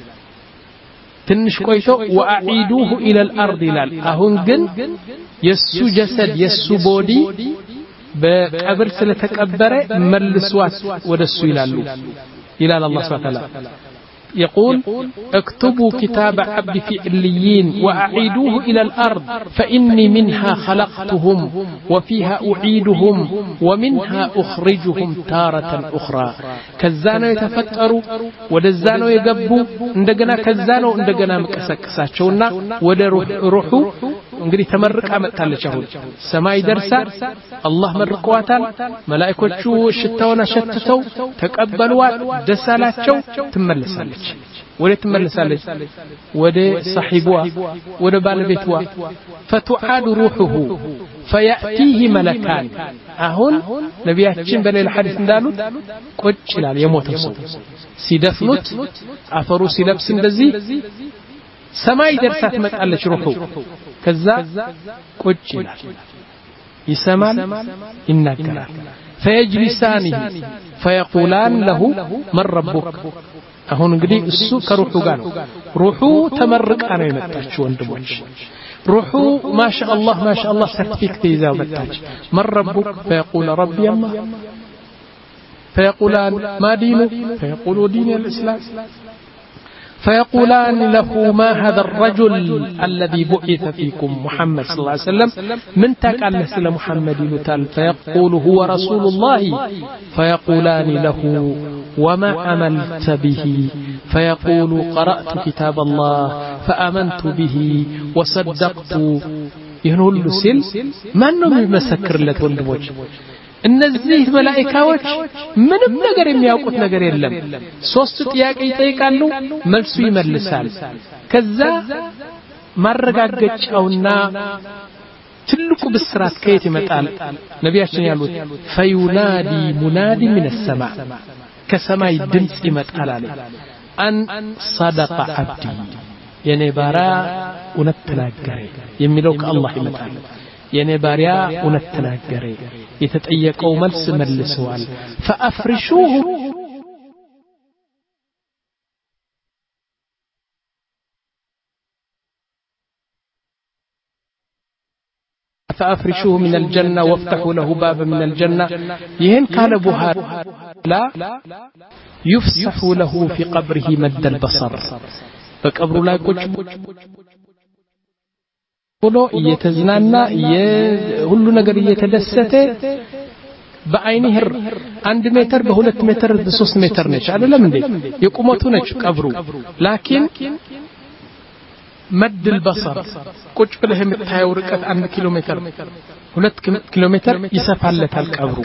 ትንሽ ቆይቶ ወአዒዱሁ ኢላ الارض ይላል አሁን ግን የሱ ጀሰድ የሱ ቦዲ በቀብር ስለተቀበረ መልሷት ወደሱ ይላሉ ይላል አላህ Subhanahu Wa Ta'ala يقول اكتبوا كتاب عبدي في عليين وأعيدوه إلى الأرض فإني منها خلقتهم وفيها أعيدهم ومنها أخرجهم تارة أخرى كزانو يتفتروا ودزانو يقبوا اندقنا كزانو اندقنا مكسكساتشونا ودروحوا እንግዲህ ተመርቃ መጣለች አሁን ሰማይ ደርሳ አላህ መርቋታል መላእክቶቹ ሽታውና ሸትተው ተቀበሏት ደሳላቸው ትመለሳለች ወደ ትመለሳለች ወደ صاحبዋ ወደ ባለቤቷ فتعاد روحه فيأتيه ملكان አሁን ነቢያችን በሌላ ሐዲስ እንዳሉት ቁጭ ይላል የሞተው ሰው ሲደፍኑት አፈሩ ሲለብስ እንደዚህ ሰማይ ደርሳት መጣለች ሩሁ ከዛ ቁጭ ይላል ይሰማል ይናገራል فيجلسانه فيقولان له من ربك አሁን እንግዲህ እሱ ከሩሁ ጋር ነው ሩሁ ተመርቃ ነው የመጣችው ወንድሞች ሩሁ ማሻአላህ ማሻአላህ ሰርቲፊኬት ይዛው መጣች من ربك فيقول ربي الله فيقولان ما دينك فيقول دين الإسلام فيقولان له ما هذا الرجل الذي بعث فيكم محمد صلى الله عليه وسلم من تقال سل محمد يلتال فيقول هو رسول الله فيقولان له وما عملت به فيقول قرأت كتاب الله فآمنت به وصدقت ينول سل ما انه يمسكر لك ወንድሞች እነዚህ መላእክቶች ምንም ነገር የሚያውቁት ነገር የለም ሶስት ጥያቄ ይጠይቃሉ መልሱ ይመልሳል ከዛ ማረጋገጫውና ትልቁ ብስራት ከየት ይመጣል ነቢያችን ያሉት ፈዩናዲ ሙናዲ من السماء ከሰማይ ድምጽ ይመጣል አለ አን صدق عبدي የኔ ባሪያ እውነት ተናገረ የሚለው ከአላህ ይመጣል የኔ ባሪያ እውነት ተናገረ የተጠየቀው መልስ መልሰዋል فافرشوه فافرشوه من الجنة وافتحوا له بابا من الجنة يهن قال بوها لا يفسح له في قبره مد البصر فقبر لا ቁጭ ብሎ እየተዝናና ሁሉ ነገር እየተደሰተ በአይንህ አንድ ሜትር በሁለት ሜትር በሶስት ሜትር ነች አይደለም እንዴ የቁመቱ ነች ቀብሩ ላኪን مد البصر ቁጭ ብለህ የምታየው ርቀት አንድ ኪሎ ሜትር ሁለት ኪሎ ሜትር ይሰፋለታል ቀብሩ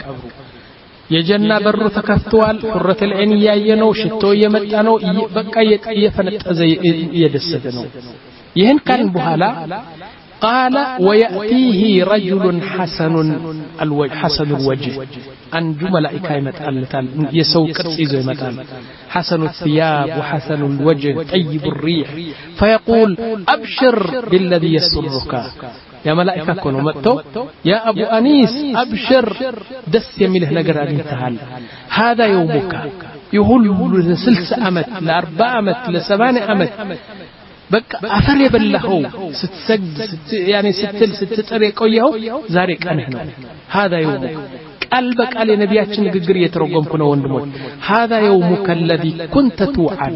የጀና በሩ ተከፍቷል ሑረት العين ያየነው ሽቶ እየመጣ ነው በቃ እየፈነጠዘ እየደሰተ ነው ይህን ካን በኋላ قال ويأتيه رجل حسن الوجه حسن الوجه አንዱ መላእክት ይመጣልታል የሰው ቅርጽ ይዞ ይመጣል حسن الثياب وحسن الوجه طيب الريح فيقول أبشر بالذي يسرك يا ملائكة كونوا متو يا أبو أنيس أبشر دس يميله نقر أنتهال هذا يومك يهول سلس أمت لأربع أمت لسبان أمت بك أثر يبلهو ستسجد ست يعني ستل ستتر يقويه زارك أنهنا هذا يومك قلبك على نبياتنا نغغر يترجم كنا وندموت هذا يومك الذي كنت توعد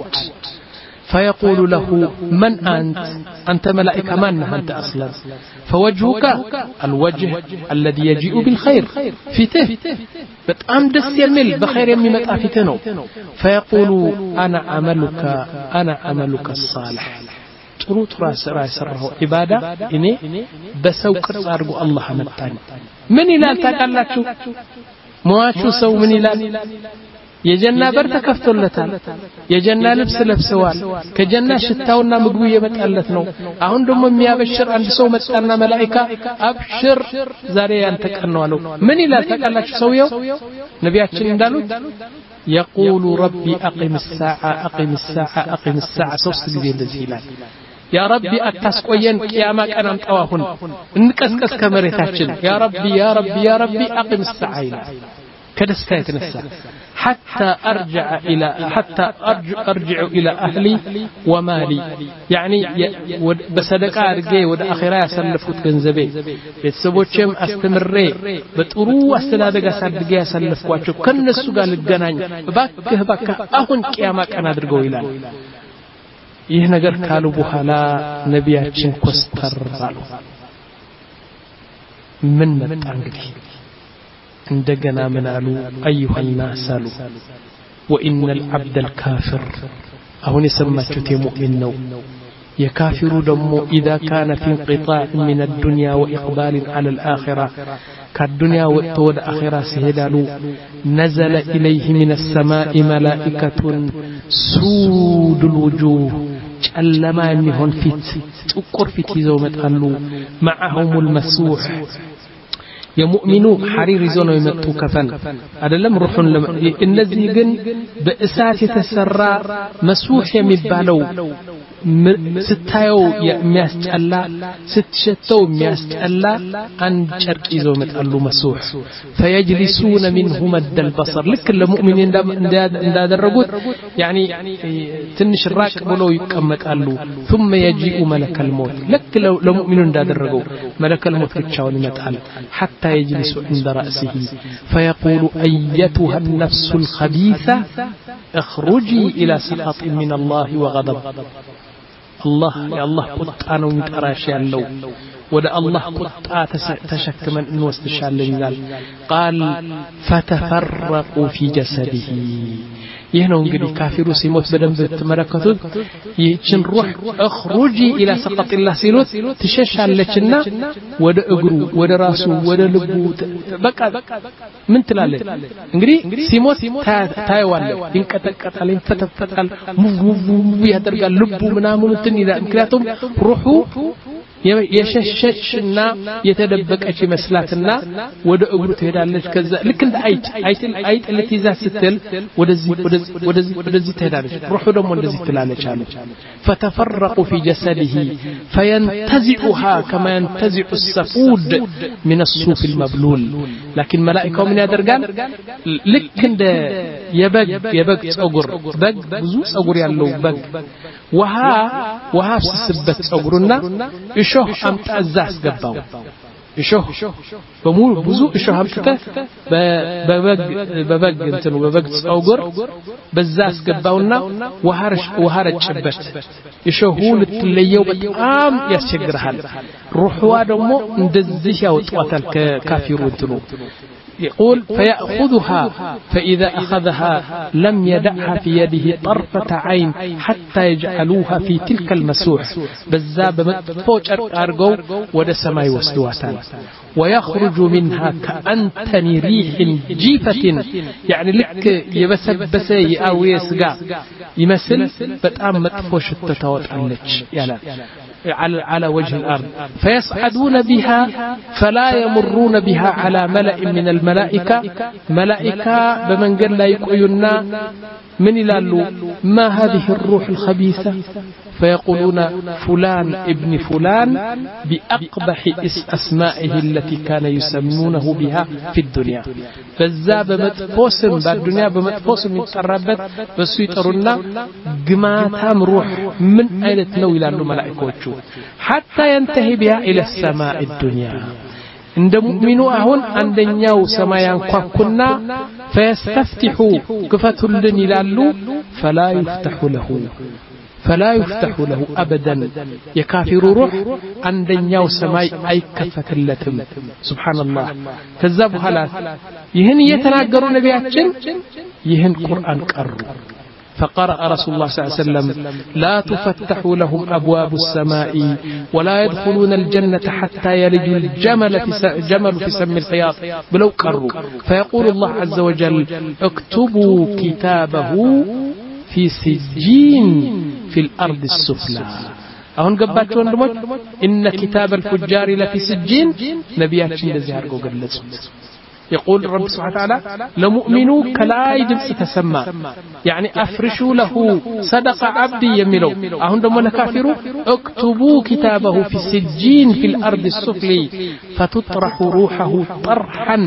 فيقول له من أنت أنت ملائكة من أنت أصلا فوجهك الوجه الذي يجيء بالخير فيته بتأم دس يمل بخير يمي متأ فيتنو فيقول أنا عملك أنا عملك الصالح ጥሩ ጥሩ ስራ የሰራው ኢባዳ እኔ በሰው ቅርጽ አድርጎ አላህ መጣኝ ምን ይላል ታውቃላችሁ ሟቹ ሰው ምን ይላል የጀና በር ተከፍቶለታል የጀና ልብስ ለብሰዋል ከጀና ሽታውና ምግቡ እየመጣለት ነው አሁን ደግሞ የሚያበሽር አንድ ሰው መጣና መላእክታ አብሽር ዛሬ ያንተ ቀን ነው አለው ምን ይላል ታውቃላችሁ ሰውየው ነቢያችን እንዳሉት يقول ربي أقم الساعة أقم الساعة أقم الساعة ሶስት ጊዜ እንደዚህ ይላል يا ربي أتسقين قيامك أنا متواهن نكسكس كمريتاችን يا ربي يا ربي يا ربي أقم الساعة كدستا يتنسى حتى أرجع إلى حتى أرجع, أرجع إلى أهلي ومالي يعني بصدقة أرجع ود آخرة أسلفت جنزبي يتسبوتشم أستمرّي بتروح أستنادق أسدق أسلفواتشو كن السجى للجنان بكه بكه أهون كيامك أنا درجو إلى ይህ ነገር ካሉ በኋላ ነቢያችን ኮስተራሉ ምን መጣ እንግዲህ እንደገና ምን አሉ ايها الناس አሉ وان العبد الكافر አሁን የሰማችሁት የሙእሚን ነው የካፊሩ ደግሞ اذا كان في انقطاع من الدنيا واقبال على الاخره كالدنيا وتود اخره سيدالو نزل اليه من السماء ملائكه سود الوجوه ጨለማ የሚሆን ፊት ጥቁር ፊት ይዘው መጣሉ معهم المسوح የሙእሚኑ ሐሪር ይዞ ነው የመጡ ከፈን አይደለም ሩሑን እነዚህ ግን በእሳት የተሰራ መስውህ የሚባለው ስታየው የሚያስጨላ ስትሸተው የሚያስጨላ አንድ ጨርቅ ይዘው መጣሉ መስውህ فيجلسون منه مد البصر لك ለሙእሚን እንዳደረጉት يعني ትንሽ ራቅ ብለው ይቀመጣሉ ثم يجيء ملك الموت لك ለሙእሚኑ እንዳደረገው ملك الموت ብቻውን ይመጣል حتى حتى يجلس عند رأسه فيقول أيتها النفس الخبيثة اخرجي إلى سخط من الله وغضب الله يا الله قطعنا ومتقراش ያለው ወደ አላህ ቁጣ ተሸክመን እንወስድሻለን ይላል قال فتفرقوا في جسده ይህ ነው እንግዲህ ካፊሩ ሲሞት በደንብ ተመረከቱት ይህችን ሩህ اخرجي الى سقط الله ሲሉት ትሸሻለችና ወደ እግሩ ወደ ራሱ ወደ ልቡ በቃ ምን ትላለች እንግዲህ ሲሞት ታየዋለ ይንቀጠቀጣል ይፈተፈታል ሙቭ ያደርጋል ልቡ ምናምን እንትን ይላል ምክንያቱም ሩሁ የሸሸችና የተደበቀች መስላትና ወደ እግሩ ትሄዳለች ከዛ ልክ እንደ አይጥ አይጥ አይጥ ለትይዛ ስትል ወደዚህ ወደዚህ ወደዚህ ትሄዳለች ሩሁ ደግሞ እንደዚህ ትላለች አለ فتفرقوا في جسده فينتزعها كما ينتزع السفود من الصوف المبلول لكن ملائكه من ያደርጋል ልክ እንደ የበግ የበግ ጸጉር በግ ብዙ ጸጉር ያለው በግ ውሃ ውሃ ሲስበት ጸጉሩና እሾህ አምጣ እዛ አስገባው እሾህ በሙሉ ብዙ እሾህ አምጥተ በበግ በበግ እንትኑ በበግ ጸጉር በዛ አስገባውና ውሃ ውሃ ረጭበት እሾሁ ልትለየው በጣም ያስቸግራል ሩህዋ ደግሞ እንደዚህ ያወጣታል ከካፊሩ እንትኑ يقول فيأخذها فإذا أخذها لم يدعها في يده طرفة عين حتى يجعلوها في تلك المسوح بالزاب متفوج أرقو ود سماي وسدواتان ويخرج منها كأنتن ريح جيفة يعني لك يبسبس يأوي يسقى يمثل بتأم متفوش التتوت عنك يلا على على وجه الأرض فيصعدون بها فلا يمرون بها على ملأ من الملائكة ملائكة بمن قال لا يقينا من يلالو ما هذه الروح الخبيثة فيقولون فلان ابن فلان بأقبح أسمائه التي كان يسمونه بها في الدنيا فالزاب متفوسم بالدنيا بمتفوسم يتقربت بس يترون قماتهم روح من أين تنوي لأنه ملائكة حتى ينتهي بها إلى السماء الدنيا عند مؤمنوا أهون عندنياو سمايان قاكنا فيستفتحوا كفة لن يلالو فلا يفتح له فلا يفتح له أبدا يكافر روح عندنياو سماي أي كفة اللتم سبحان الله كذاب حالات يهن يتناقروا نبياتشن يهن قرآن كروا فقرأ رسول الله صلى الله عليه وسلم لا تفتح لهم أبواب السماء ولا يدخلون الجنة حتى يلج الجمل في جمل في سم الخياط بلو كروا فيقول الله عز وجل اكتبوا كتابه في سجين في الأرض السفلى أهون قباتوا أندمج إن كتاب الفجار لفي سجين نبياتشين لزيار قوغل يقول الرب سبحانه وتعالى لمؤمنوا كلاي دمس تسمى يعني أفرشوا له صدق عبدي يملو أهون دمونا كافروا اكتبوا كتابه في سجين في الأرض السفلي فتطرح روحه طرحا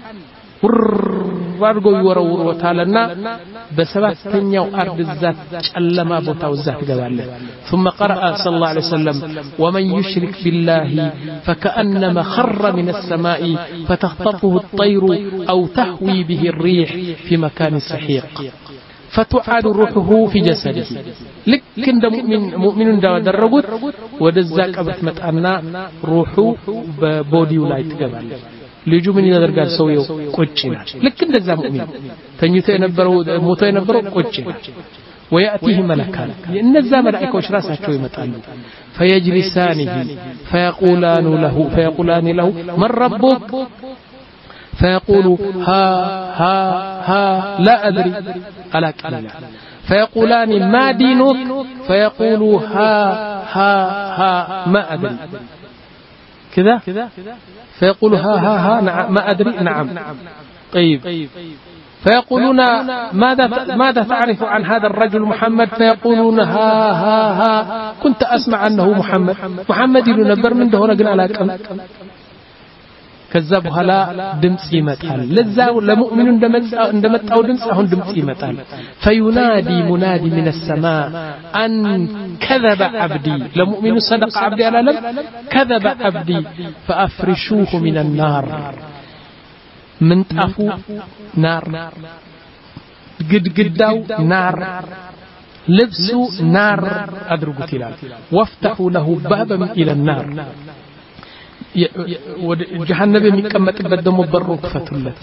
ورغو يورور وتعالنا بسباتنيو أرض الذات ألما بوتاو الذات قباله ثم قرأ صلى الله عليه وسلم ومن يشرك بالله فكأنما خر من السماء فتخطفه الطير أو تهوي به الريح في مكان سحيق فتعاد روحه في جسده لكن ده مؤمن مؤمن ده درجت ودزاك أبت متأنا روحه ببودي ولا يتقبل ልጁ ምን ያደርጋል ሰውየው ቁጭ ይላል ልክ እንደዛ ሙእሚን ተኝቶ የነበረው ሞቶ የነበረው ቁጭ ይላል ويأتيه ملكان እነዛ መላእክቶች ራሳቸው ይመጣሉ فيجلسانه فيقولان له فيقولان له من ربك فيقول ها ها ها لا أدري ألا كلا فيقولان ما دينك فيقول ها ها ها ما أدري كذا فيقول ها ها ها نعم ما أدري نعم طيب فيقولون ماذا ماذا تعرف عن هذا الرجل محمد فيقولون ها ها ها كنت أسمع أنه محمد محمد ينبر من دهنا قلنا لك ከዛ በኋላ ድምጽ ይመጣል ለዛው ለሙእሚኑ እንደመጣው እንደመጣው ድምጽ አሁን ድምጽ ይመጣል فينادي منادي من السماء أن كذب عبدي لمؤمن صدق عبدي على لم كذب عبدي فأفرشوه من النار من طافو نار قد قداو نار لبسو نار أدرقوا تلال وافتحوا له بابا إلى النار جهنم يكمت بدمو بروك فتلت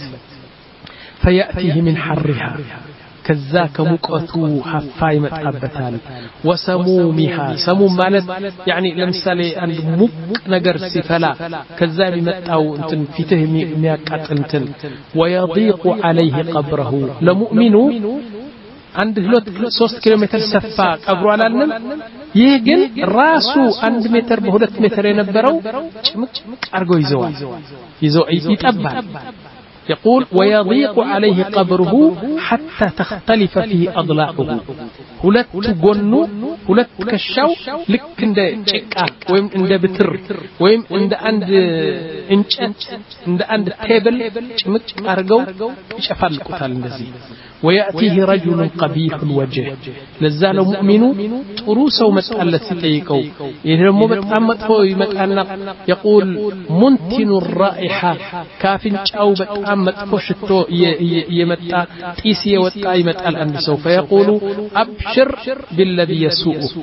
فيأتيه من حرها كذاك مقتو حفاي متقبتال وسمومها سموم مالت يعني لمثال عند مق نجر سفلا كذا بمتاو انتن فيته مياقطل انتن ويضيق عليه قبره لمؤمنو عند هلوت ሶስት ኪሎ ሜትር ሰፋ ቀብሩ አላልንም ይህ ግን ራሱ አንድ ሜትር በሁለት ሜትር የነበረው ጭምቅ አርጎ ይዘዋል ይዘው ይጠባል يقول ويضيق عليه قبره حتى تختلف فيه أضلاعه ሁለት ጎኑ ሁለት ከሻው ልክ እንደ ጭቃ ወይም እንደ ብትር ወይም እንደ አንድ እንጨት እንደ አንድ ቴብል ጭምቅ አርገው ይጨፋልቁታል እንደዚህ ويأتيه رجل قبيح الوجه لذا لو مؤمن ጥሩ ሰው መጣለት ሲጠይቀው ይሄ ደግሞ በጣም መጥፎ ይመጣና يقول منتن الرائحة ካፍንጫው በጣም መጥፎ ሽቶ የመጣ ጢስ የወጣ ይመጣል አንድ ሰው فيقول أبشر بالذي يسوءك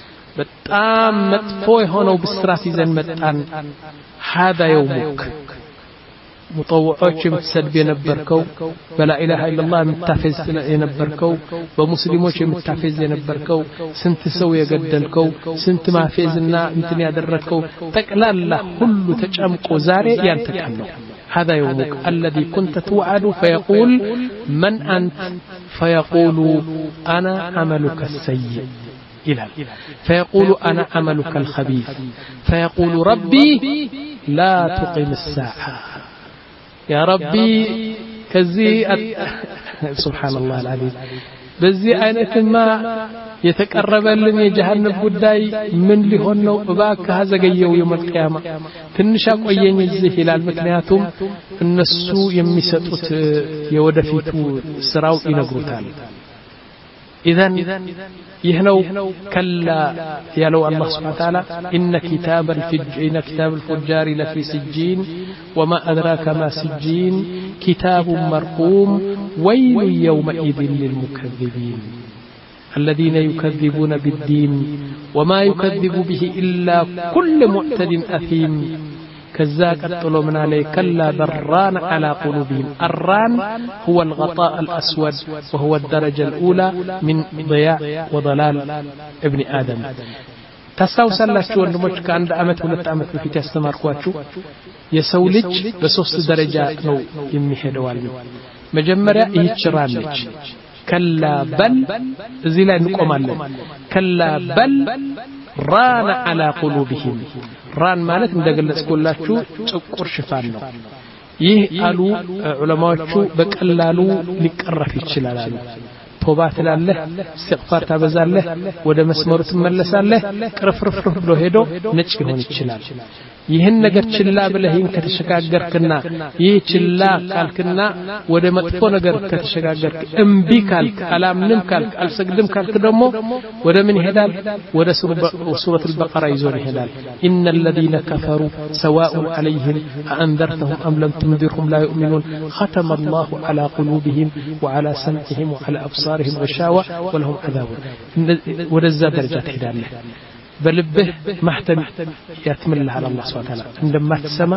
በጣም መጥፎ የሆነው ብስራት ይዘን መጣን هذا يومك مطوعوች የምትሰድብ የነበርከው በላ ኢላሃ ኢላላህ የምታፈዝ የነበርከው በሙስሊሞች የምታፈዝ የነበርከው ስንት ሰው የገደልከው ስንት ማፈዝና እንትን ያደረከው ጠቅላላ ሁሉ ተጨምቆ ዛሬ ያንተ ቀን ነው هذا يومك الذي كنت توعد فيقول من أنت فيقول أنا عملك السيء إلى فيقول أنا عملك الخبيث فيقول ربي لا تقم الساعة يا ربي كذي سبحان الله العظيم بزي አይነት ማ የተቀረበልን የጀሃነም ጉዳይ ምን ሊሆን ነው እባክህ አዘገየው የውመል ቂያማ ትንሽ አቆየኝ እዚህ ይላል ምክንያቱም እነሱ የሚሰጡት የወደፊቱ ስራው ይነግሩታል إذن يهنو كلا يلو الله سبحانه وتعالى إن كتاب الفجار إن كتاب الفجار لفي سجين وما أدراك ما سجين كتاب مرقوم ويل يومئذ للمكذبين الذين يكذبون بالدين وما يكذب به إلا كل معتد أثيم كذاك قتلوا من عليه كلا بران على قلوبهم الران هو الغطاء الأسود وهو الدرجة الأولى من ضياع وضلال ابن آدم تستوصلاتشو ወንድሞች ከአንድ አመት ሁለት አመት በፊት ያስተማርኳችሁ የሰው ልጅ በሶስት ደረጃ ነው የሚሄደው አለ መጀመሪያ ይችራለች ከላ በል እዚህ ላይ እንቆማለን ከላ በል ራን على قلوبهم ራን ማለት እንደገለጽኩላችሁ ጥቁር ሽፋን ነው ይህ አሉ ዑለማዎቹ በቀላሉ ሊቀረፍ ይችላል አሉ ቶባ ትላለህ استغفار ታበዛለህ ወደ መስመሩ ትመለሳለህ ቅርፍርፍ ብሎ ሄዶ ነጭ ሊሆን ይችላል ይህን ነገር ችላ ብለህን ከተሸጋገርክና ይህ ችላ ካልክና ወደ መጥፎ ነገር ከተሸጋገርክ እምቢ ካልክ አላምንም ካልክ አልሰግድም ካልክ ደግሞ ወደ ምን ይሄዳል ወደ ሱረቱ አልበቀራ ይዞን ይሄዳል ان الذين كفروا سواء عليهم أأنذرتهم أم لم تنذرهم لا يؤمنون ختم الله على قلوبهم وعلى سمعهم وعلى أبصارهم غشاوة ولهم عذاب ودزا درجات هدايه بلبه محتم يتمل على الله سبحانه وتعالى عندما تسمع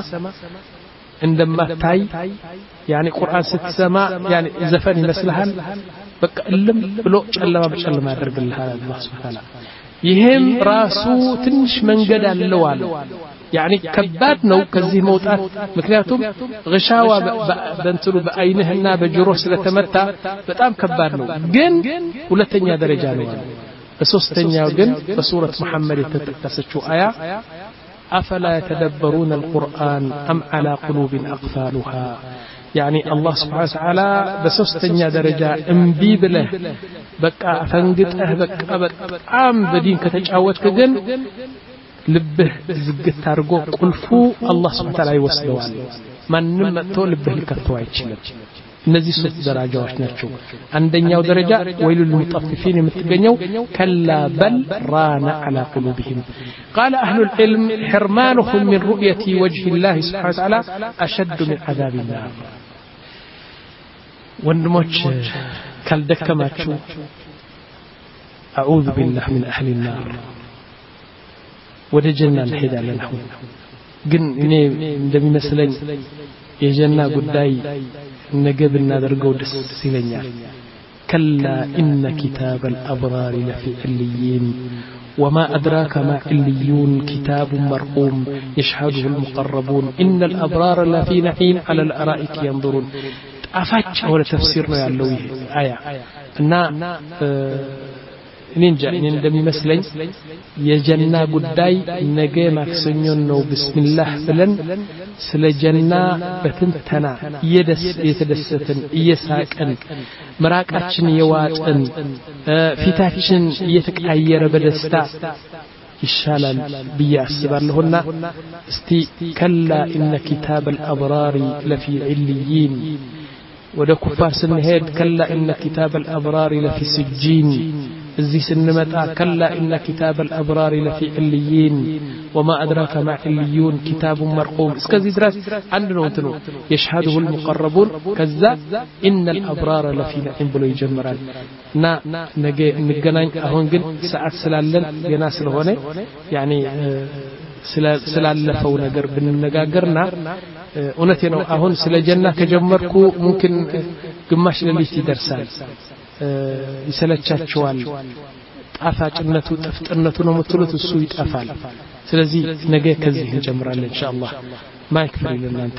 عندما تاي يعني قرآن ستسمع يعني زفن مثلها بك ألم بلو ألم بشألم يدرق الله الله سبحانه وتعالى يهم راسو تنش من قد اللوال يعني كبات نو كزي موتات مكنياتهم غشاوة بنتلو بأينهن بجروس لتمتع بتام كبات نو جن ولا تنيا درجة نوال بسوستنيا جن بسورة محمد تتكسشو آية أفلا يتدبرون القرآن أم على قلوب أقفالها يعني الله سبحانه وتعالى بسوستنيا درجة انبيب له بقى فنقته بقى بقى بدين كتجاوت كجن ልብህ ዝግት አድርጎ ቁልፉ አላህ Subhanahu Wa Ta'ala ይወስደዋል ማንንም መጥቶ ልብህ ሊከፍተው አይችልም እነዚህ ሶስት ደረጃዎች ናቸው አንደኛው ደረጃ ወይሉል ሙጠፍፊን የምትገኘው ከላ በል ራና على قلوبهم قال اهل العلم حرمانهم من رؤيه وجه الله سبحانه وتعالى اشد من عذاب النار ወንድሞች ካልደከማችሁ اعوذ بالله من اهل النار ወደ ጀና እንሄዳለን አሁን ግን እኔ እንደሚመስለኝ የጀና ጉዳይ ነገ ብናደርገው ደስ ይለኛል كلا إن كتاب الأبرار لفي عليين وما أدراك ما عليون كتاب مرقوم يشهده المقربون إن الأبرار لفي نعيم على الأرائك ينظرون أفاج ولا تفسيرنا يا اللوي آية أن نينجا إن እንደሚመስለኝ የጀና ጉዳይ ነገ ማክሰኞ ነው ቢስሚላህ ብለን ስለ ጀና በትንተና እየተደሰትን እየሳቀን መራቃችን የዋጥን ፊታችን እየተቀያየረ በደስታ ይሻላል ብዬ አስባለሁና እስቲ ከላ ኢነ ኪታበል አብራሪ ለፊ ዒልይን ወደ ኩፋር ስንሄድ ከላ ኢነ ኪታበል አብራሪ ለፊ ስጂን እዚህ ስንመጣ ከላ ኢነ ኪታበል አብራሪ ለፊ ዒልይን وما أدراك ما عليون كتاب مرقوم እስከዚህ ድረስ አንድ ነው እንትኑ يشهده المقربون كذا إن الأبرار لفي نعيم ብሎ ይጀምራል እና ነገ እንገናኝ አሁን ግን ሰዓት ስላለን ገና ስለሆነ ያኒ ስላለፈው ነገር ብንነጋገርና እውነቴ ነው አሁን ስለ ጀና ከጀመርኩ ሙምኪን ግማሽ ሌሊት ይደርሳል ይሰለቻቸዋል ጣፋጭነቱ ጥፍጥነቱ ነው የምትሉት እሱ ይጠፋል ስለዚህ ነገ ከዚህ እንጀምራለን ኢንሻአላህ ማይክ ፍሪ ለናንተ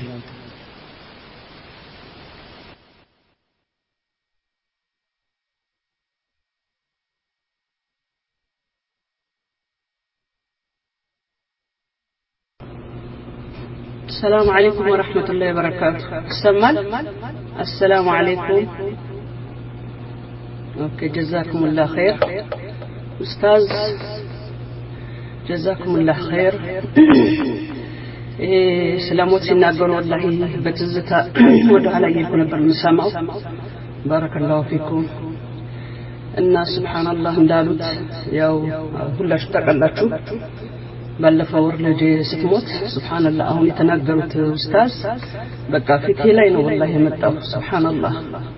السلام عليكم ورحمة الله وبركاته السمال السلام عليكم اوكي جزاكم الله خير استاذ جزاكم الله خير ايه سلاموت ሲናገሩ والله በትዝታ ወደ ኋላ እየሄድኩ ነበር የምሰማው بارك الله فيكم እና ሱብሃንአላህ እንዳሉት ያው ሁላችሁ ተቀላችሁ ባለፈው ወር ልጅ ስትሞት ሱብሃንአላህ አሁን የተናገሩት ኡስታዝ በቃ ፊቴ ላይ ነው والله የመጣው ሱብሃንአላህ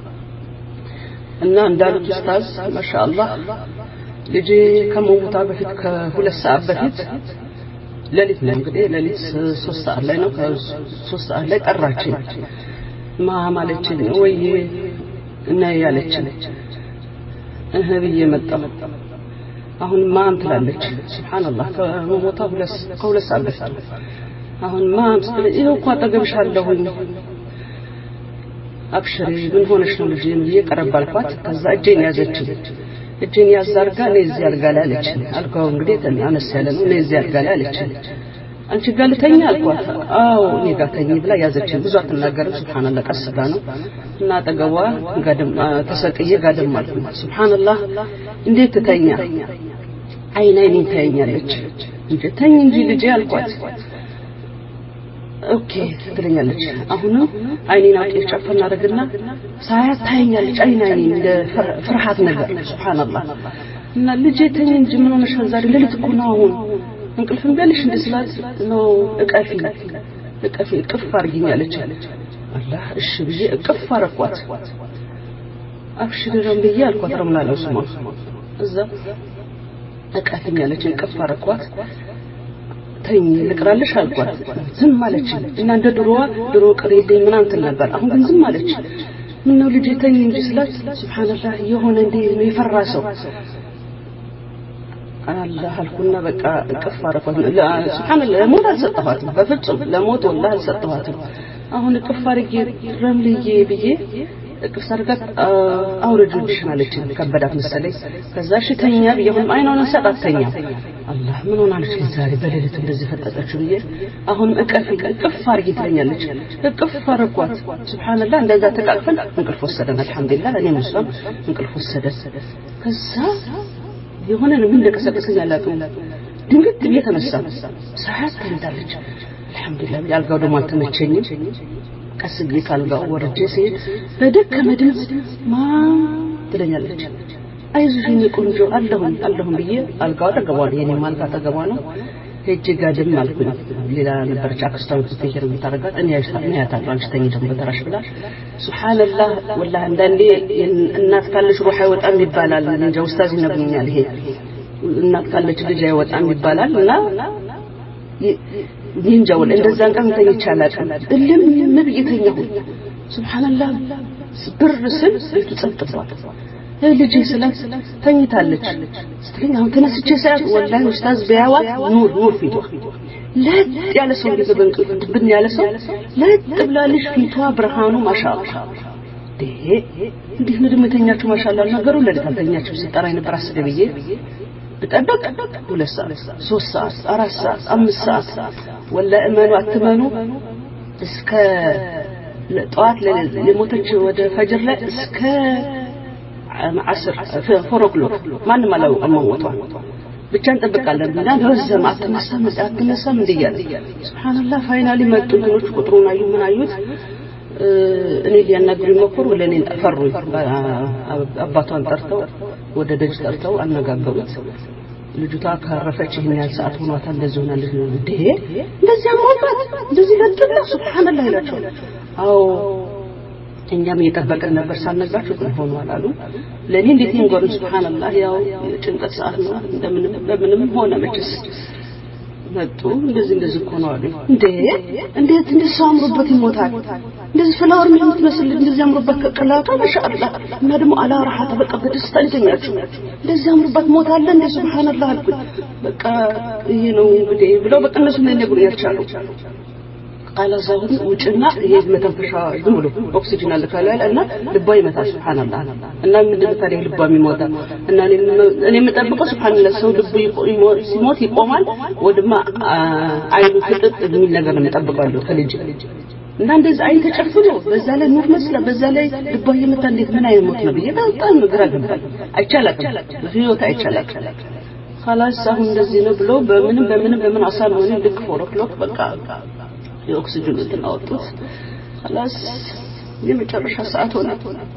እና እንዳሉት ኡስታዝ ማሻአላህ ልጅ ከሞታ በፊት ከሁለት ሰዓት በፊት ለሊት ነው እንግዲህ ለሊት ሶስት ሰዓት ላይ ነው ሶስት ሰዓት ላይ ጠራችኝ ማ ማለችኝ ወይ እና ያለችኝ እህ ብዬ መጣሁ አሁን ማን ትላለች ሱብሃንአላህ ከሞታ ሁለት ከሁለት ሰዓት በፊት አሁን ማን ትላለች ይሄው እኮ አጠገብሻለሁኝ አብሽሪ ምን ሆነሽ ነው ልጅ እየቀረባልኳት ከዛ እጄን ያዘችኝ እጄን ያዛርጋ ለዚህ አልጋላለች አልጋው እንግዲህ ተናነስ ያለ ነው ለዚህ አልጋላለች አንቺ ጋልተኛ አልኳት አው እኔ ጋር ተኝ ብላ ያዘችኝ ብዙ አትናገርም ሱብሃንአላህ ቀስታ ነው እና አጠገቧ ጋደም ተሰቅዬ ጋደም አልኩ ሱብሃንአላህ እንዴት ተተኛ አይን አይኔን ታየኛለች እንጂ ተኝ እንጂ ልጅ አልኳት ኦኬ ትለኛለች አሁን አይኔን አውጥቼ ጨፈና አደረግና ሳያት ታየኛለች አይን አይኔን እንደ ፍርሃት ነገር ሱብሃንአላህ እና ልጅ ተኝ እንጂ ምን ሆነሽ ዛሬ ለሊት እኮ ነው አሁን እንቅልፍም በልሽ እንደስላት ነው እቀፊ እቀፊ እቅፍ አርጊኛለች አላህ እሺ ብዬ እቅፍ አረኳት አብሽረም ብዬ አልኳት ረምላለው ስማ እዛ እቀፊኛለች እቅፍ አረኳት ተኝ ልቅራልሽ አልኳት ዝም ማለች እና እንደ ድሮዋ ድሮ ቅሬልኝ ምን አንተ ነበር አሁን ግን ዝም ማለች ምን ነው ልጅ ተኝ እንጂ ስላት ሱብሃንአላህ የሆነ እንደ ነው የፈራሰው الله አልኩና በቃ እቅፍ አረኳት ሱብሃንአላህ ለሞት አልሰጠኋትም በፍጹም ለሞት والله አልሰጠኋትም አሁን እቅፍ አርጌ ረምልዬ ብዬ እቅፍ አርጋት አውርጁልሽ ማለች ከበዳት መሰለኝ ከዛ ሽተኛ ቢሆን አይኗን ሰጣተኛ አላህ ምን ሆናለች ዛሬ በሌሊት እንደዚህ ፈጠጠች ብዬ አሁን እቅፍ እቅፍ አርጌ ትለኛለች እቅፍ አረኳት ሱብሃንአላህ እንደዛ ተቃቅፈን እንቅልፍ ወሰደን አልহামዱሊላህ እኔ ሙስሊም እንቅልፍ ወሰደ ከዛ የሆነ ምን እንደቀሰቀሰኝ አላውቅም ድንገት እየተነሳ ሰዓት ተንዳለች አልহামዱሊላህ ያልጋው ደሞ አልተመቸኝም ቀስ ብዬ ካልጋው ወርጄ ሲሄድ በደከመ ድምጽ ማም ትለኛለች አይዞሽ የኔ ቆንጆ አለሁኝ አለሁኝ ብዬ አልጋው ተገባለ የኔ ማልጋ ተገባ ነው ሄጄ ጋደም አልኩኝ ሌላ ነበር ጫክስታው ትፈጀር የምታረጋት እኔ ያሽታኝ ያታለው አንስተኝ ደም በተራሽ ብላ ሱብሃንአላህ ወላሂ አንዳንዴ እናት ካለሽ ሩህ አይወጣም ይባላል እንጃ ኡስታዝ ይነግሩኛል ይሄ እናት ካለች ልጅ አይወጣም ይባላል እና ይንጃው እንደዛን ቀን ተይቻላል እልም ምብይተኛው ሱብሃንአላህ ብርስል ቤቱ ጸጥቷል ልጅ ስላት ተኝታለች ስትለኝ አሁን ተነስቼ ሰዓት ወላሂ ኡስታዝ ቢያዋት ኑር ኑር ፊቷ ለጥ ያለ ሰው ሊገበንቅ ድብን ያለ ሰው ለጥ ብላልሽ ፊቷ ብርሃኑ ማሻአላህ ደሄ እንዴ ምድምተኛችሁ ማሻአላህ ነገሩ ለልታ ተኛችሁ ሲጠራኝ ነበር አስገብዬ በጠበቅ ሁለት ሰዓት ሶስት ሰዓት አራት ሰዓት አምስት ሰዓት ወላ እመኑ አትመኑ እስከ ለጧት ለሞተች ወደ ፈጅር ላይ እስከ عصر فروكلو ما نما لو اموتوا ብቻ እንጠብቃለን እና ለወዘም አትነሳም አትነሳም እንዲያለ ሱብሃንአላህ ፋይናሊ መጡ እንትኖች ቁጥሩን አዩ ምን አዩት እኔ ሊያናግሩ መኮር ወለኔ ፈሩኝ አባቷን ጠርተው ወደ ደጅ ጠርተው አነጋገሩት ልጅቷ ካረፈች ይሄን ያህል ሰዓት ሆኗታል እንደዚህ ሆናለች እንዴ እንደዚህ አሞባት እንደዚህ በጥላ ሱብሃንአላህ ይላቸው አው እኛም እየተጠበቀን ነበር ሳልነግራችሁ ግን ሆኗል አሉ ለኔ እንዴት ይንገሩ ሱብሃንአላህ ያው ጭንቀት ሰዓት ነው እንደምንም በምንም ሆነ መችስ መጡ እንደዚህ እንደዚህ እኮ ነው አሉ እንዴ እንዴት እንደዚህ አምሮበት ይሞታል እንደዚህ ፍላወር ምን የምትመስል እንደዚህ አምሮበት ከቀላቷ ማሻአላህ እና ደግሞ አላ راحه በቃ በደስታ ልተኛችሁ እንደዚህ አምሮበት ሞታለ እንደ ሱብሃንአላህ አልኩ በቃ ይሄ ነው እንግዲህ ብለው በቃ እነሱ ምን ይነግሩ ያቻሉ قال زاهد وجنا هي متنفشا ዝም ብሎ ኦክሲጅን አለ ካላል እና ልቧ ይመታ ሱብሃንአላህ እና ምንድነው ታዲያ ልቧ የሚሞታ እና እኔ የምጠብቀው ሱብሃንአላህ ሰው ልቡ ሲሞት ይቆማል ወድማ አይኑ ፍጥጥ የሚል ነገር ነው የምጠብቀው ከልጅ እና እንደዚህ አይን ተጨፍኖ በዛ ላይ ኑር መስላ በዛ ላይ ልቧ ይመታ እንዴት ምን አይሞት ነው ብዬ በጣም ግራ ገባኝ አይቻላም ህይወት አይቻላም خلاص አሁን እንደዚህ ነው ብሎ በምንም በምንም በምን አሳልሞኝ ልክ ፎር ኦክሎክ በቃ የኦክሲጅን ተናወጡት خلاص የመጨረሻ ሰዓት ሆነ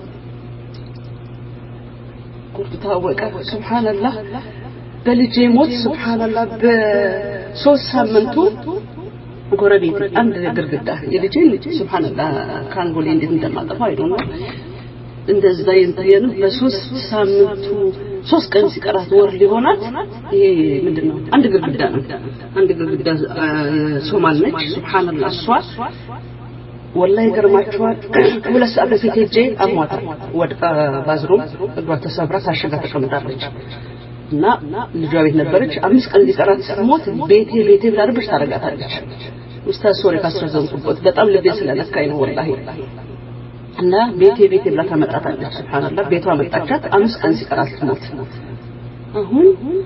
ቁርጥ ታወቀ ሱብሃንአላህ በልጄ ሞት ሱብሃንአላህ በሶስት ሳምንቱ ጎረቤት አንድ ግርግዳ የልጄ ሱብሃንአላህ ካንጎሌ እንዴት እንደማጠፋው አይደለም እንደዛ ይንተየን በሶስት ሳምንቱ ሶስት ቀን ሲቀራት ወር ሊሆናት ይሄ ምንድነው አንድ ግርግዳ ነው አንድ ግርግዳ ሶማል ነች ሱብሃንአላህ እሷ ወላሂ ገርማችኋል ሁለት ሰዓት በፊት ሄጄ አሟታል ወድቃ ባዝሩም እግሯ ተሰብራ ታሽጋ ተቀምጣለች እና ልጇ ቤት ነበረች አምስት ቀን ሊቀራት ሞት ቤቴ ቤቴ ብላርብሽ ታረጋታለች ኡስታዝ ሶሪ ካስረዘምኩበት በጣም ልቤ ስለነካኝ ነው ወላሂ እና ቤቴ ቤቴ ብላ ታመጣታለች ሱብሃንአላህ ቤቷ መጣቻት አምስት ቀን ሲቀራት ሞት አሁን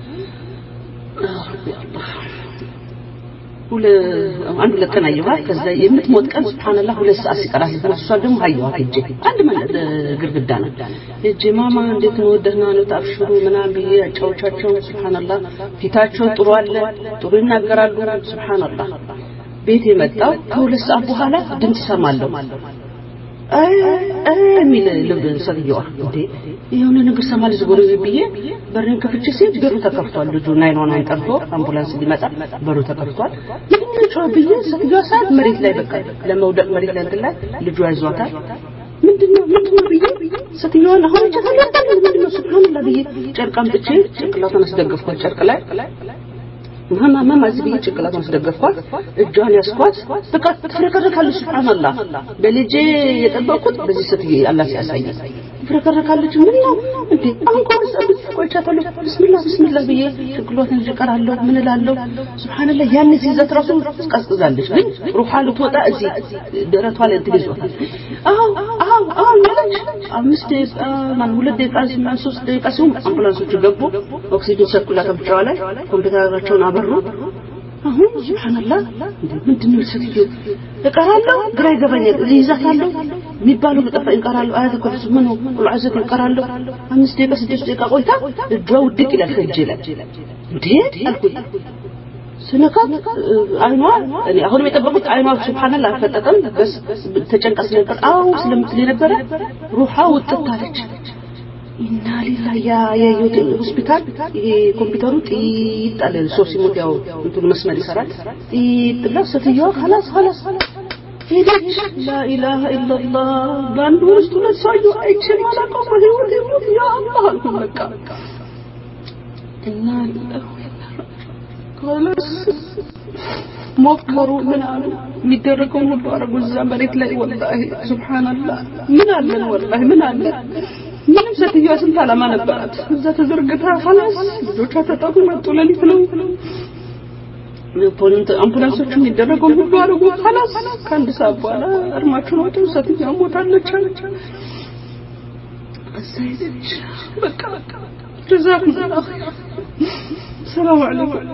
ሁለ አንድ ለቀን አየኋት ከዛ የምትሞት ቀን ሱብሃንአላህ ሁለት ሰዓት ሲቀራት ሞት እሷ ደግሞ አየኋት እጄ አንድ ማለት ግርግዳ ነው እጄ ማማ እንዴት ነው ደህና ነው ታብሽሩ ምናም ብዬ አጫውቻቸው ሱብሃንአላህ ፊታቸው ጥሩ አለ ጥሩ ይናገራሉ ሱብሃንአላህ ቤቴ መጣው ከሁለት ሰዓት በኋላ ድምጽ ሰማለሁ አይ አይ ሚል ልብ ሰግየዋ እንዴ የሆነ ነገር ሰማል ዝጎረ ብዬ በርን ከፍቼ ሲል በሩ ተከፍቷል ልጁ ናይን ዋን ናይን ጠርቶ አምቡላንስ ሊመጣ በሩ ተከፍቷል ምንድነው ብዬ ሰግየዋ ሰዓት መሬት ላይ በቃ ለመውደቅ መሬት ላይ እንጥላ ልጁ አይዟታል ምንድነው ምንድነው ብዬ ሰግየዋ አሁን ተከላከለ ምንድነው ሱብሃንአላህ ብዬ ጨርቃም ጥቼ ጭንቅላቷን አስደገፍኳት ጨርቅ ላይ ማማ ማማ እዚህ ጭንቅላቷን አስደገፍኳት እጇን ያስኳት በቃ ተፈረከረካለች ሱብሃንአላህ በልጄ የጠበቁት በዚህ ሰትዬ አላህ ሲያሳይ ተፈረከረካለች ምን ነው እንዴ አሁን ቆርሰብት ቆይቻታለሁ ቢስሚላህ ቢስሚላህ ብዬ ጭንቅላቷን ይቀራለሁ ምን እላለሁ ሱብሃንአላህ ያን ሲዘት ራሱ ቀስቅዛለች ግን ሩሃ ልትወጣ እዚህ ደረቷ ላይ ትይዟታል አው አው አው ማለት አምስት ደቂቃ ማን ሁለት ደቂቃ ማን ሶስት ደቂቃ ሲሆን አምቡላንሶቹ ገቡ ኦክሲጅን ሰኩላት ብቻው ላይ ኮምፒውተራቸውን አበሩ አሁን ሱብሃንአላህ ምንድነው ሰትዩ እቀራለሁ ግራ ይገባኛል ይዛታለሁ የሚባለው በጠፋ ይቀራሉ አያተ ኩርስ ምኑ ቁልዓዘት ይቀራሉ አምስት ደቂቃ ስድስት ደቂቃ ቆይታ እጇ ውድቅ ይላል ከእጄ ላይ እንዴ አልኩኝ ስነካት አይኗ እኔ አሁን የጠበቁት አይኗ ሱብሃንአላህ አልፈጠጠም በስ ተጨንቀስ ነበር አው ስለምትል ነበር ሩሃ ወጥታለች ኢና ሊላሂ ያ የዩት ሆስፒታል ይሄ ኮምፒውተሩ ጥይጣለ ሶሲ ሞት ያው እንትን መስመር ይሰራል ጥይጥላ ስትየዋ خلاص خلاص ሄደች لا اله الا الله ባንዱ ውስጥ ለሳዩ አይቼ ማላቀው በህይወት ይሞት ያ አላህ አልኩኝ በቃ እና خلاص ሞከሩ ምን አሉ የሚደረገው ሁሉ አረጉ እዛ መሬት ላይ ወላሂ ሱብሃንአላህ ምን አለን ወላሂ ምን አለን ምንም ስትየዋ ስንት አላማ ነበራት እዛ ተዘርግታ خلاص ልጆቿ ተጠቁ መጡ ለሊት ነው ፖሊንት አምቡላንሶቹ የሚደረገው ሁሉ አረጉ خلاص ከአንድ ሰዓት በኋላ እርማቹን ወጡ ስትየዋ ሞታለች አሳይደች በቃ በቃ ጀዛኩሙላህ ሰላም አለይኩም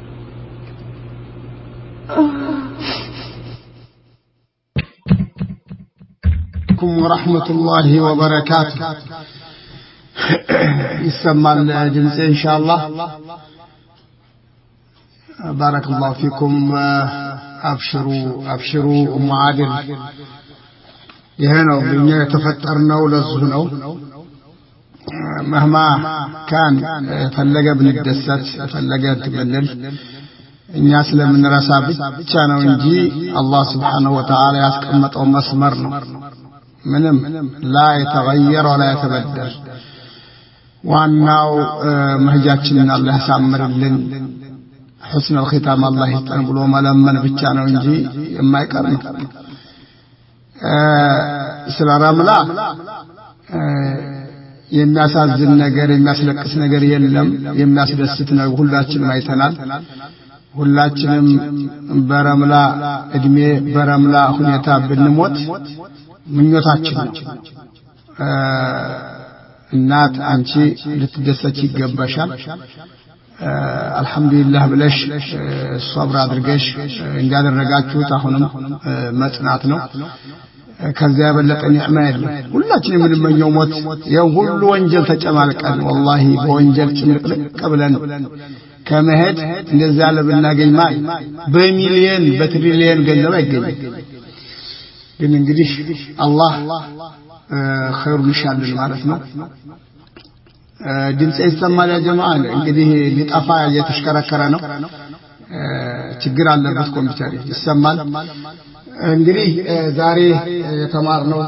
ورحمة الله وبركاته يسمى الجنس إن شاء الله بارك الله فيكم أبشروا أبشروا أم عادل يهنوا بنا يتفترنا ولزهنوا مهما كان فلقى بن الدسات فلقى تبلل الناس لمن رسابي كانوا نجي الله سبحانه وتعالى يسكمت أم مسمرنا منم لا يتغير ولا يتبدل وأنه مهجاتنا الله سامر لن حسن الختام الله يستنبلو ملمن بيتشانو نجي يما يقرن سلا رملا የሚያሳዝን ነገር የሚያስለቅስ ነገር የለም የሚያስደስት ነው ሁላችንም አይተናል ሁላችንም በረምላ እድሜ በረምላ ሁኔታ ብንሞት ምኞታችን ነው እናት አንቺ ልትደሰች ይገባሻል አልহামዱሊላህ ብለሽ ሷብራ አድርገሽ እንዲያደረጋችሁት አሁንም መጽናት ነው ከዚያ የበለጠ ኒዕማ የለም ሁላችንም የምንመኘው ሞት ያው ሁሉ ወንጀል ተጨማልቀን والله በወንጀል ጭምልቅልቅ ብለን ከመሄድ እንደዛ ለብናገኝ ማል በሚሊየን በትሪሊየን ገንዘብ አይገኝም ግን እንግዲህ አላህ ኸይሩን ይሻልን ማለት ነው ድምጽ ይሰማል ያ ጀማዓ እንግዲህ ሊጣፋ እየተሽከረከረ ነው ችግር አለበት ኮምፒውተር ይሰማል እንግዲህ ዛሬ የተማርነው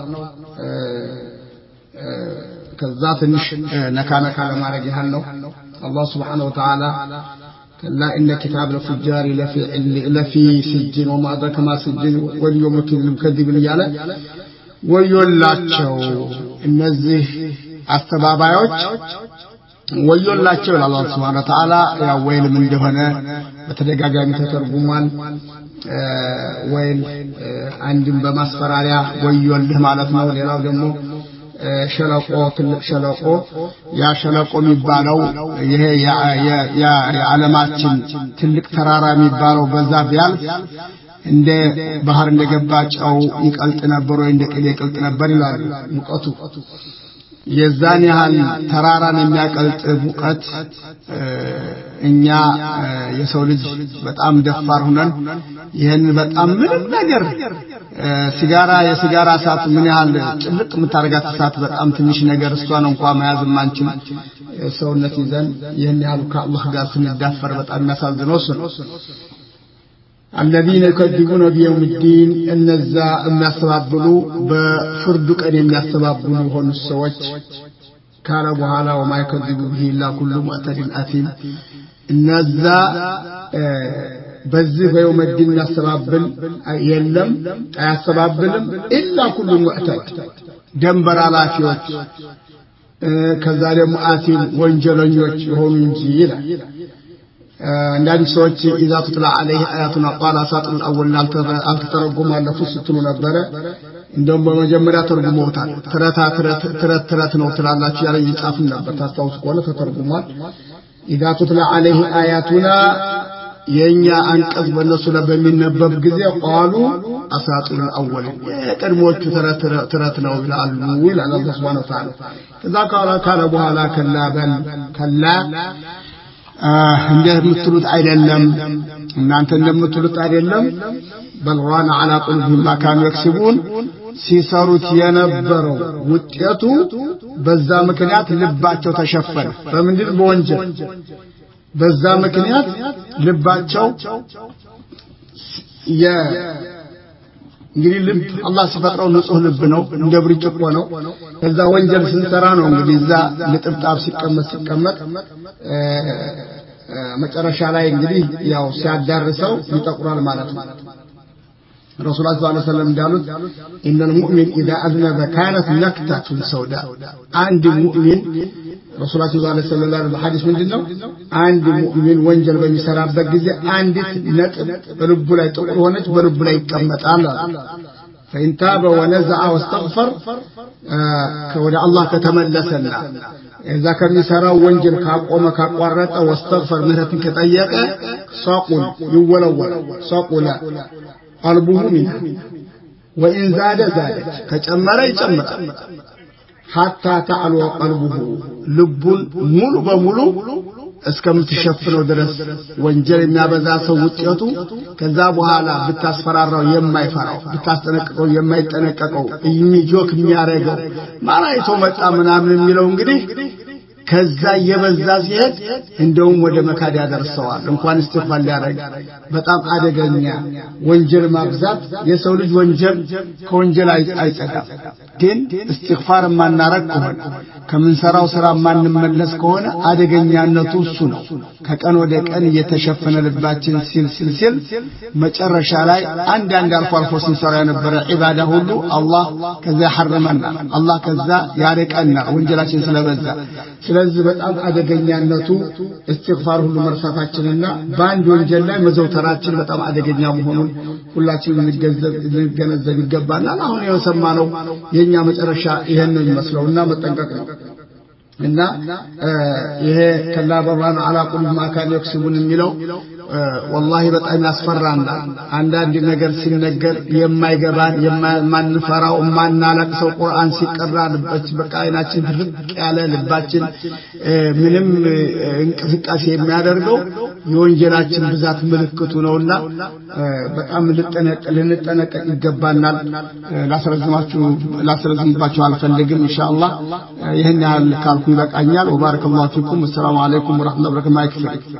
ከዛ ትንሽ ነካ ነካ ለማድረግ ያህል ነው አላህ Subhanahu Wa Ta'ala كلا إن كتاب الفجار لفي لفي سجن وما أدرك ما سجن واليوم المكذب ياله ويولاچو እነዚህ አስተባባዮች ወዮላቸው ለአላህ Subhanahu Wa Ta'ala ያው ወይልም እንደሆነ በተደጋጋሚ ተተርጉሟል ወይል አንድም በማስፈራሪያ ወዮልህ ማለት ነው ሌላው ደግሞ ሸለቆ ትልቅ ሸለቆ ያ ሸለቆ የሚባለው ይሄ ያ ያ የዓለማችን ትልቅ ተራራ የሚባለው በዛ ቢያልፍ እንደ ባህር እንደገባጨው ይቀልጥ ነበር ወይ እንደ ቅቤ ይቀልጥ ነበር ይላሉ ሙቀቱ የዛን ያህል ተራራን የሚያቀልጥ ሙቀት እኛ የሰው ልጅ በጣም ደፋር ሆነን ይሄን በጣም ምንም ነገር ሲጋራ የሲጋራ እሳት ምን ያህል ጭልጥ የምታረጋት እሳት በጣም ትንሽ ነገር እሷን እንኳን መያዝ ማንችል ሰውነት ይዘን ይሄን ያህል ከአላህ ጋር ስንዳፈር በጣም ያሳዝነው ነው الذين يكذبون بيوم الدين النزا የሚያስተባብሉ በፍርዱ ቀን የሚያስተባብሉ የሆኑ ሰዎች ካለ በኋላ وما يكذب به الا كل معتد اثيم النزا በዚህ በየውም الدين የሚያስተባብል የለም አያስተባብልም الا كل معتد ደንበር አላፊዎች ከዛ ደግሞ አቲም ወንጀለኞች የሆኑ እንጂ ይላል عندنا سوتش إذا تطلع عليه آياتنا قال أساطير الأولين التترجم على فستون نبرة عندهم بمجمرة ترجموتها ترى ترى ترى ترى تنوتر الله شيء على يتعافون نبرة تستوس قوله تترجمات إذا تطلع عليه آياتنا ينيا أنك أصبر نسول بمن نبب جزء قالوا أساطير الأولين كرموت ترى ترى ترى تنوتر الأول على الله سبحانه وتعالى إذا قال قال أبوها لا كلا بل كلا እንደምትሉት አይደለም እናንተ እንደምትሉት አይደለም በልዋና على قلوبهم ما كانوا يكسبون ሲሰሩት የነበረው ውጤቱ በዛ ምክንያት ልባቸው ተሸፈነ በምንድን በወንጀል በዛ ምክንያት ልባቸው የ እንግዲህ ልብ አላህ ሲፈጥረው ንጹህ ልብ ነው እንደ ብርጭቆ ነው ከዛ ወንጀል ስንሰራ ነው እንግዲህ እዛ ንጥብጣብ ሲቀመጥ ሲቀመጥ መጨረሻ ላይ እንግዲህ ያው ሲያዳርሰው ይጠቁራል ማለት ነው رسول الله صلى الله عليه وسلم قالوا إن المؤمن إذا أذنب كانت نكتة سوداء عند المؤمن رسول الله صلى الله عليه وسلم قال بحديث من جنة عند المؤمن وانجل بمسراب بقزة عند نتب بلب لا يتقر ونج بلب لا يكمت الله فإن تاب ونزع واستغفر كودع الله كتملسنا إذا كان يسرى وانجل كاقوم كاقوارت واستغفر مهرة كتأيك ساقل يولول ساقل قلبه منها وإن زاد زاد كجمر يجمر حتى تعلو قلبه لب ملو بملو እስከምትሸፍነው ድረስ ወንጀል የሚያበዛ ሰው ውጤቱ ከዛ በኋላ ብታስፈራራው የማይፈራው ብታስጠነቅቀው የማይጠነቀቀው የሚጆክ የሚያረጋው ማራይቶ መጣ ምናምን የሚለው እንግዲህ ከዛ የበዛ ሲሄድ እንደውም ወደ መካድ ያደርሰዋል እንኳን እስትግፋር ሊያደርግ በጣም አደገኛ ወንጀል ማብዛት የሰው ልጅ ወንጀል ከወንጀል አይጸዳም ግን እስትግፋር ማናረግ ከሆነ ከምንሰራው ስራ ማንመለስ ከሆነ አደገኛነቱ እሱ ነው ከቀን ወደ ቀን እየተሸፈነ ልባችን ሲል ሲል ሲል መጨረሻ ላይ አንድ አንድ አልፎ አልፎ ስንሰራ የነበረ ኢባዳ ሁሉ አላህ ከዛ ያሐረመና አላህ ከዛ ያርቀና ወንጀላችን ስለበዛ ስለዚህ በጣም አደገኛነቱ እስትግፋር ሁሉ መርሳታችንና ባንድ ወንጀል ላይ መዘውተራችን በጣም አደገኛ መሆኑን ሁላችንም እንገነዘብ ይገባናል አሁን የሰማነው የኛ መጨረሻ ይሄን ነው የሚመስለውና መጠንቀቅ ነው እና ይሄ ከላ በራን على قلوب ما كانوا يكسبون የሚለው والله በጣም ያስፈራና አንዳንድ ነገር ሲነገር የማይገባን የማንፈራው ማናለቅሰው ቁርአን ሲቀራ ልባች በቃ አይናችን ድርቅ ያለ ልባችን ምንም እንቅስቃሴ የሚያደርገው የወንጀላችን ብዛት ምልክቱ ነውና በጣም ልንጠነቀቅ ይገባናል ላስረዝማችሁ ላስረዝምባችሁ አልፈልግም ኢንሻአላህ ይሄን ያህል ካልኩ ይበቃኛል ወባረከላሁ ፊኩም ወሰላሙ አለይኩም ወራህመቱላሂ ወበረካቱሁ